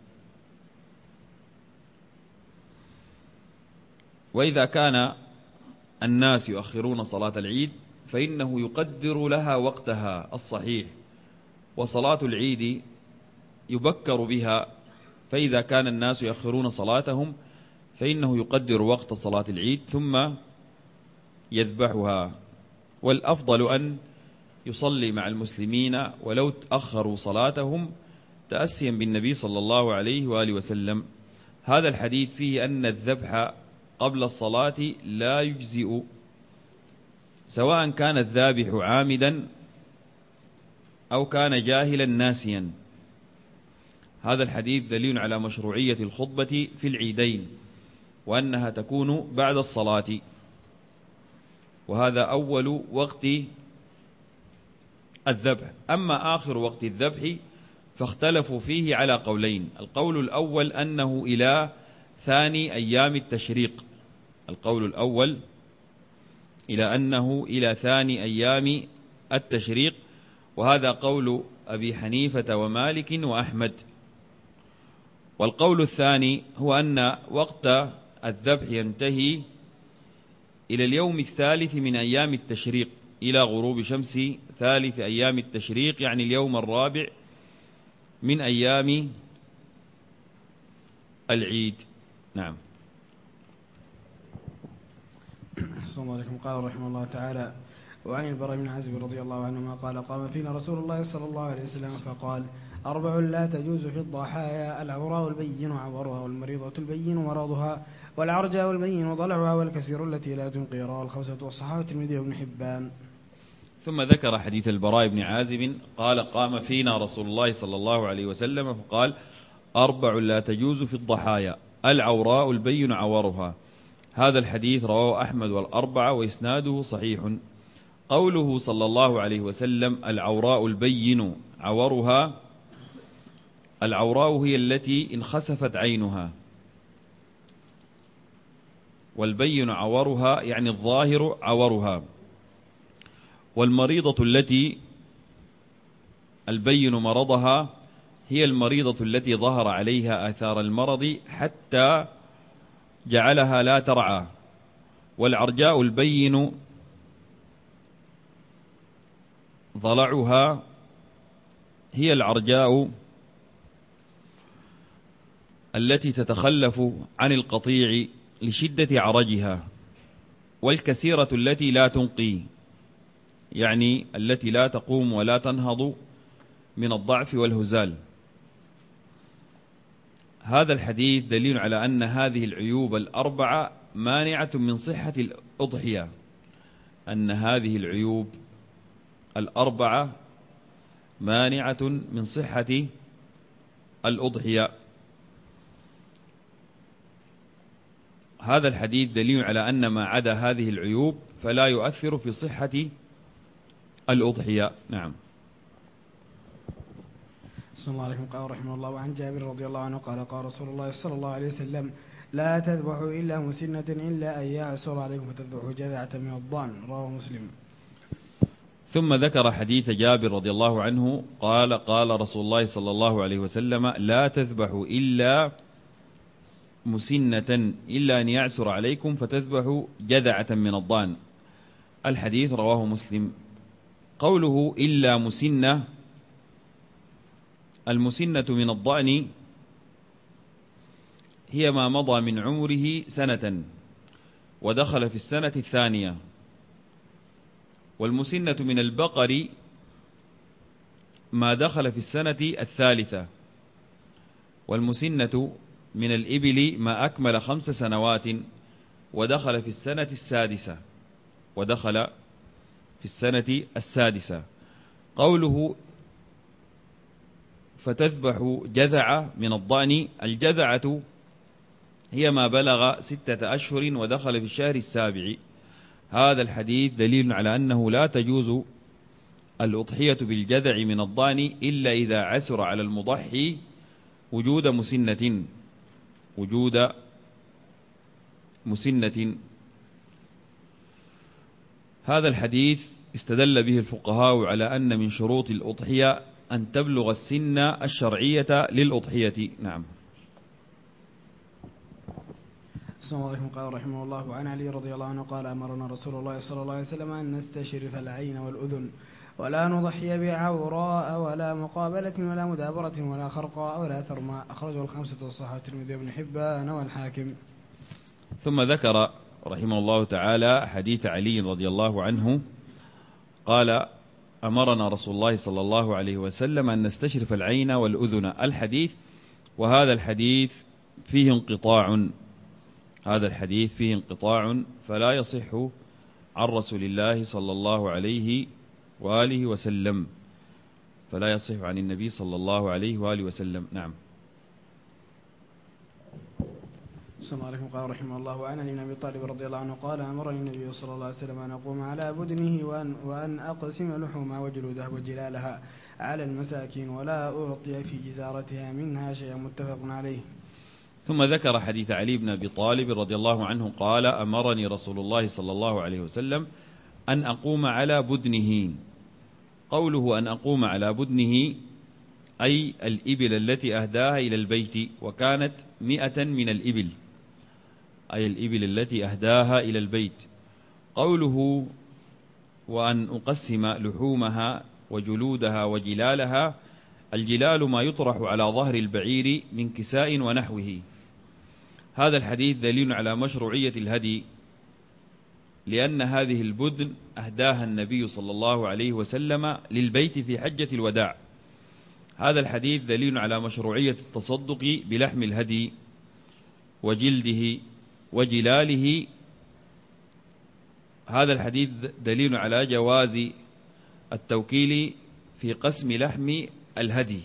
وإذا كان الناس يؤخرون صلاة العيد فإنه يقدر لها وقتها الصحيح، وصلاة العيد يبكر بها، فإذا كان الناس يؤخرون صلاتهم فإنه يقدر وقت صلاة العيد ثم يذبحها. والأفضل أن يصلي مع المسلمين ولو تأخروا صلاتهم تأسيا بالنبي صلى الله عليه وآله وسلم. هذا الحديث فيه أن الذبح قبل الصلاة لا يجزئ، سواء كان الذابح عامدا أو كان جاهلا ناسيا. هذا الحديث دليل على مشروعية الخطبة في العيدين، وأنها تكون بعد الصلاة، وهذا أول وقت الذبح. أما آخر وقت الذبح فاختلفوا فيه على قولين. القول الأول أنه إلى ثاني أيام التشريق، القول الأول إلى أنه إلى ثاني أيام التشريق، وهذا قول أبي حنيفة ومالك وأحمد. والقول الثاني هو أن وقت الذبح ينتهي إلى اليوم الثالث من أيام التشريق، إلى غروب شمس ثالث أيام التشريق، يعني اليوم الرابع من أيام العيد. نعم. صلى الله عليه وسلم. قال رحمه الله تعالى: وعن البراء بن عازب رضي الله عنهما قال: قام فينا رسول الله صلى الله عليه وسلم فقال: 4 لا تجوز في الضحايا: العوراء البين عورها، والمريضة البين مرضها، والعرجاء البين ضلعها، والكسير التي لا تنقي. رواه الخمسة والصحابة الترمذي وابن حبان. ثم ذكر حديث البراء بن عازب قال: قام فينا رسول الله صلى الله عليه وسلم فقال: 4 لا تجوز في الضحايا: العوراء البين عورها. هذا الحديث رواه أحمد والأربعة وإسناده صحيح. قوله صلى الله عليه وسلم العوراء البين عورها، العوراء هي التي انخسفت عينها، والبين عورها يعني الظاهر عورها. والمريضة التي البين مرضها هي المريضة التي ظهر عليها آثار المرض حتى جعلها لا ترعى. والعرجاء البين ضلعها هي العرجاء التي تتخلف عن القطيع لشدة عرجها. والكسيرة التي لا تنقي، يعني التي لا تقوم ولا تنهض من الضعف والهزال. هذا الحديث دليل على أن هذه العيوب ال4 مانعة من صحة الأضحية، أن هذه العيوب ال4 مانعة من صحة الأضحية. هذا الحديث دليل على أن ما عدا هذه العيوب فلا يؤثر في صحة الأضحية. نعم. صلى الله عليه وسلم. قال رحمه الله: وعن جابر رضي الله عنه قال: قال رسول الله صلى الله عليه وسلم: لا تذبحوا إلا مسنة إلا أن يعسر عليكم فتذبحوا جذعة من الضأن. رواه مسلم. ثم ذكر حديث جابر رضي الله عنه قال: قال رسول الله صلى الله عليه وسلم: لا تذبحوا إلا مسنة إلا أن يعسر عليكم فتذبحوا جذعة من الضأن. الحديث رواه مسلم. قوله إلا مسنة، المسنة من الضأن هي ما مضى من عمره سنة ودخل في السنة الثانية. والمسنة من البقر ما دخل في السنة الثالثة. والمسنة من الإبل ما أكمل 5 سنوات ودخل في السنة السادسة. قوله فتذبح جذعة من الضأن، الجذعة هي ما بلغ 6 أشهر ودخل في الشهر السابع. هذا الحديث دليل على أنه لا تجوز الأضحية بالجذع من الضأن إلا إذا عسر على المضحي وجود مسنة. هذا الحديث استدل به الفقهاء على أن من شروط الأضحية أن تبلغ السن الشرعية للأضحية. نعم. صلى الله عليه وسلم. قال رحمه الله: وعن علي رضي الله عنه قال: أمرنا رسول الله صلى الله عليه وسلم أن نستشرف العين والأذن، ولا نضحي بعوراء ولا مقابلة ولا مدابرة ولا خرقاء ولا ثرماء. أخرجه الخمسة والصحابة الترمذي وابن حبان والحاكم. ثم ذكر رحمه الله تعالى حديث علي رضي الله عنه قال: أمرنا رسول الله صلى الله عليه وسلم أن نستشرف العين والأذن. الحديث، وهذا الحديث فيه انقطاع، فلا يصح عن رسول الله صلى الله عليه وآله وسلم. فلا يصح عن النبي صلى الله عليه وآله وسلم. نعم. صلى الله عليه وسلم. قال رحمه الله: وعن علي بن أبي طالب رضي الله عنه قال: أمرني النبي صلى الله عليه وسلم أن أقوم على بدنه وأن أقسم لحومها وجلودها وجلالها على المساكين ولا أعطي في جزارتها منها شيئا. متفق عليه. ثم ذكر حديث علي بن أبي طالب رضي الله عنه قال: أمرني رسول الله صلى الله عليه وسلم أن أقوم على بدنه. قوله أن أقوم على بدنه أي الإبل التي أهداها إلى البيت، وكانت 100 من الإبل، أي الإبل التي أهداها إلى البيت. قوله وأن أقسم لحومها وجلودها وجلالها، الجلال ما يطرح على ظهر البعير من كساء ونحوه. هذا الحديث دليل على مشروعية الهدي، لأن هذه البدن أهداها النبي صلى الله عليه وسلم للبيت في حجة الوداع. هذا الحديث دليل على مشروعية التصدق بلحم الهدي وجلده وجلاله. هذا الحديث دليل على جواز التوكيل في قسم لحم الهدي.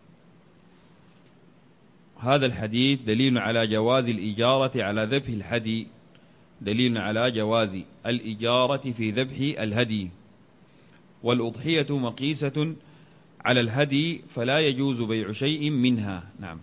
هذا الحديث دليل على جواز الإجارة على ذبح الهدي، دليل على جواز الإجارة في ذبح الهدي. والأضحية مقيسة على الهدي فلا يجوز بيع شيء منها. نعم.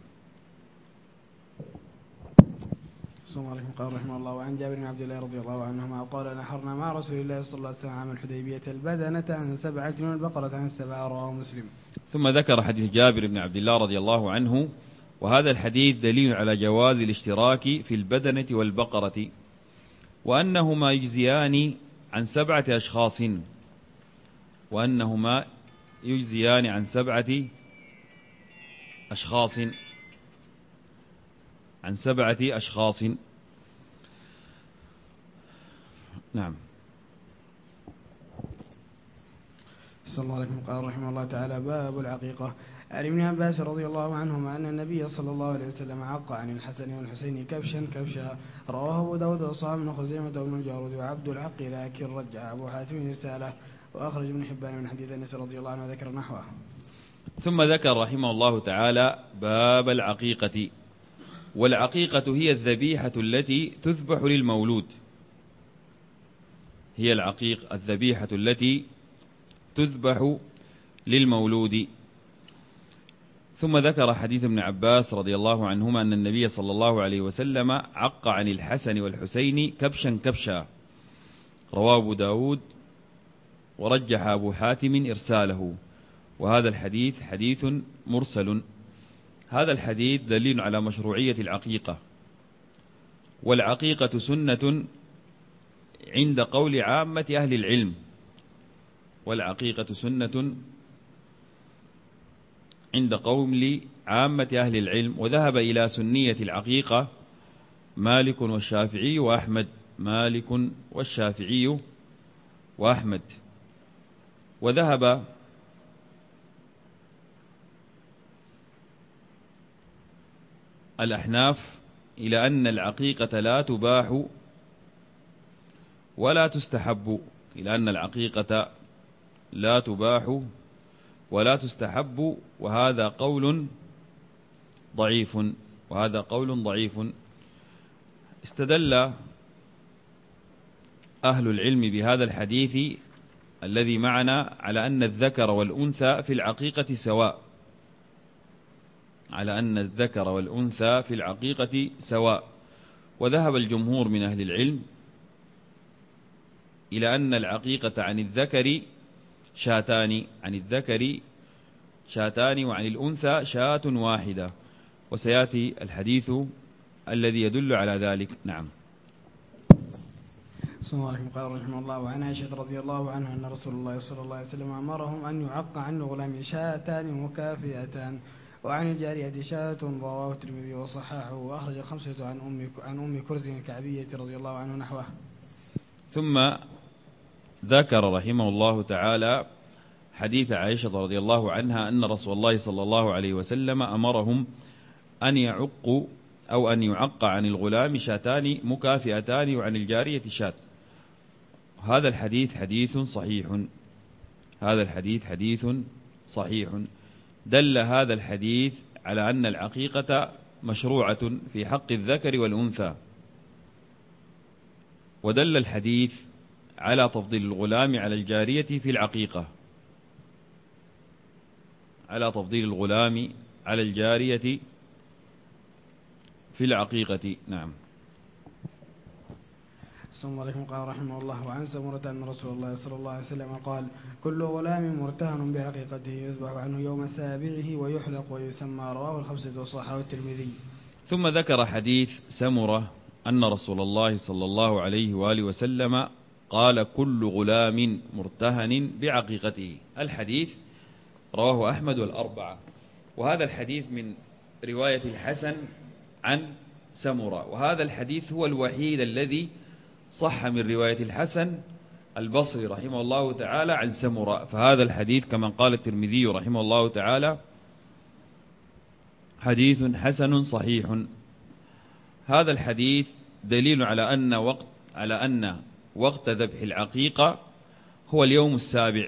السلام عليكم. قال رحمه الله: وعن جابر بن عبد الله رضي الله عنهما قال: نحرنا مع رسول الله صلى الله عليه وسلم عام الحديبية البدنة عن 7 والبقرة عن 7، رواه مسلم. ثم ذكر حديث جابر بن عبد الله رضي الله عنه، وهذا الحديث دليل على جواز الاشتراك في البدنة والبقرة، وأنهما يجزيان عن 7 أشخاص، وأنهما يجزيان عن 7 أشخاص، عن 7 أشخاص. نعم. صلى الله عليه وسلم. قال رحمه الله تعالى: باب العقيقة. عن ابن عباس رضي الله عنهما أن النبي صلى الله عليه وسلم عق عن الحسن والحسين كبشا. رواه أبو داود وصححه ابن خزيمة وابن الجارود وعبد الحق، لكن رجع أبو حاتم رسالة، وأخرج ابن حبان من حديث أنس رضي الله عنه ذكر نحوه. ثم ذكر رحمه الله تعالى باب العقيقة. والعقيقة هي الذبيحة التي تذبح للمولود، هي الذبيحة التي تذبح للمولود. ثم ذكر حديث ابن عباس رضي الله عنهما أن النبي صلى الله عليه وسلم عق عن الحسن والحسين كبشا، رواه أبو داود ورجح أبو حاتم إرساله، وهذا الحديث حديث مرسل. هذا الحديث دليل على مشروعية العقيقة. والعقيقة سنة عند قول عامة أهل العلم، والعقيقة سنة عند قول عامة أهل العلم. وذهب إلى سنية العقيقة مالك والشافعي وأحمد، مالك والشافعي وأحمد. وذهب الأحناف إلى أن العقيقة لا تباح ولا تستحب، إلى أن العقيقة لا تباح ولا تستحب، وهذا قول ضعيف، وهذا قول ضعيف. استدل أهل العلم بهذا الحديث الذي معنا على أن الذكر والأنثى في العقيقة سواء، على أن الذكر والأنثى في العقيقة سواء. وذهب الجمهور من أهل العلم إلى أن العقيقة عن الذكر شاتان، عن الذكر شاتان وعن الأنثى شاة واحدة، وسيأتي الحديث الذي يدل على ذلك. نعم. صلى الله عليه وسلم. قال رحمه الله: وعن عائشة رضي الله عنها أن رسول الله صلى الله عليه وسلم أمرهم أن يعق عن الغلام شاتان مكافئتان، وعن الجارية شاة، رواه الترمذي وصححه، وأخرج الخمسة عن أم كرز الكعبية رضي الله عنه نحوه. ثم ذكر رحمه الله تعالى حديث عائشة رضي الله عنها أن رسول الله صلى الله عليه وسلم أمرهم أن يعقوا أو أن يعق عن الغلام شاتان مكافئتان وعن الجارية شاة. هذا الحديث حديث صحيح، هذا الحديث حديث صحيح. دل هذا الحديث على أن العقيقة مشروعة في حق الذكر والأنثى. ودل الحديث على تفضيل الغلام على الجارية في العقيقة، على تفضيل الغلام على الجارية في العقيقة. نعم. السلام عليكم. قال رحمه الله: وعن سمرة أن رسول الله صلى الله عليه وسلم قال: كل غلام مرتهن بعقيقته يذبح عنه يوم سابعه ويحلق ويسمى. رواه الخمسة وصححه الترمذي. ثم ذكر حديث سمرة أن رسول الله صلى الله عليه وآله وسلم قال: كل غلام مرتهن بعقيقته. الحديث رواه أحمد والأربعة، وهذا الحديث من رواية الحسن عن سمرة، وهذا الحديث هو الوحيد الذي صح من رواية الحسن البصري رحمه الله تعالى عن سمرة. فهذا الحديث كما قال الترمذي رحمه الله تعالى حديث حسن صحيح. هذا الحديث دليل على أن وقت ذبح العقيقة هو اليوم السابع،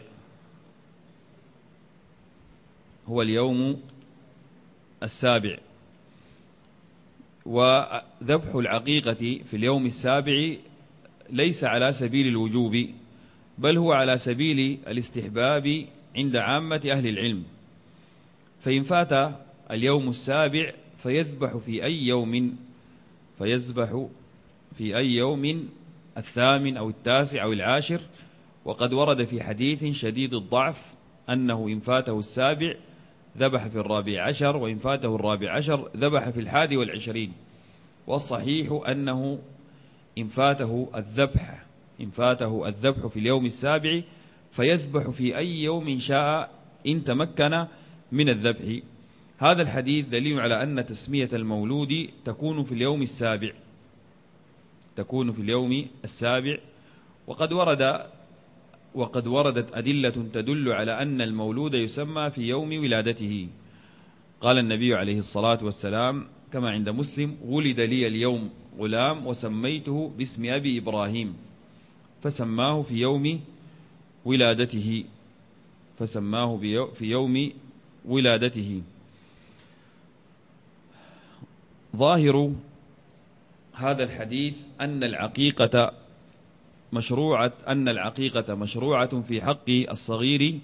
هو اليوم السابع. وذبح العقيقة في اليوم السابع ليس على سبيل الوجوب، بل هو على سبيل الاستحباب عند عامة أهل العلم. فإن فات اليوم السابع فيذبح في أي يوم الثامن أو التاسع أو العاشر. وقد ورد في حديث شديد الضعف أنه إن فاته السابع ذبح في الرابع عشر، وإن فاته الرابع عشر ذبح في 21. والصحيح أنه إن فاته الذبح في اليوم السابع فيذبح في أي يوم شاء إن تمكن من الذبح. هذا الحديث دليل على أن تسمية المولود تكون في اليوم السابع. وقد وردت أدلة تدل على أن المولود يسمى في يوم ولادته. قال النبي عليه الصلاة والسلام كما عند مسلم: ولد لي اليوم غلام وسميته باسم أبي إبراهيم، فسماه في يوم ولادته. ظاهر هذا الحديث أن العقيقة مشروعة في حق الصغير،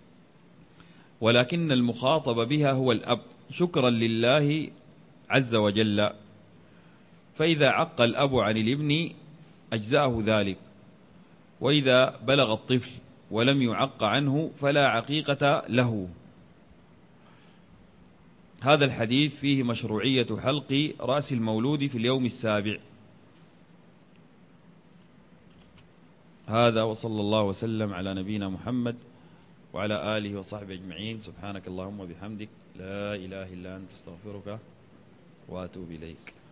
ولكن المخاطب بها هو الأب شكرا لله عز وجل. فإذا عق الأب عن الابن أجزأه ذلك، وإذا بلغ الطفل ولم يعق عنه فلا عقيقة له. هذا الحديث فيه مشروعية حلق رأس المولود في اليوم السابع. هذا، وصلى الله وسلم على نبينا محمد وعلى آله وصحبه أجمعين. سبحانك اللهم وبحمدك، لا إله إلا أنت، استغفرك وأتوب إليك.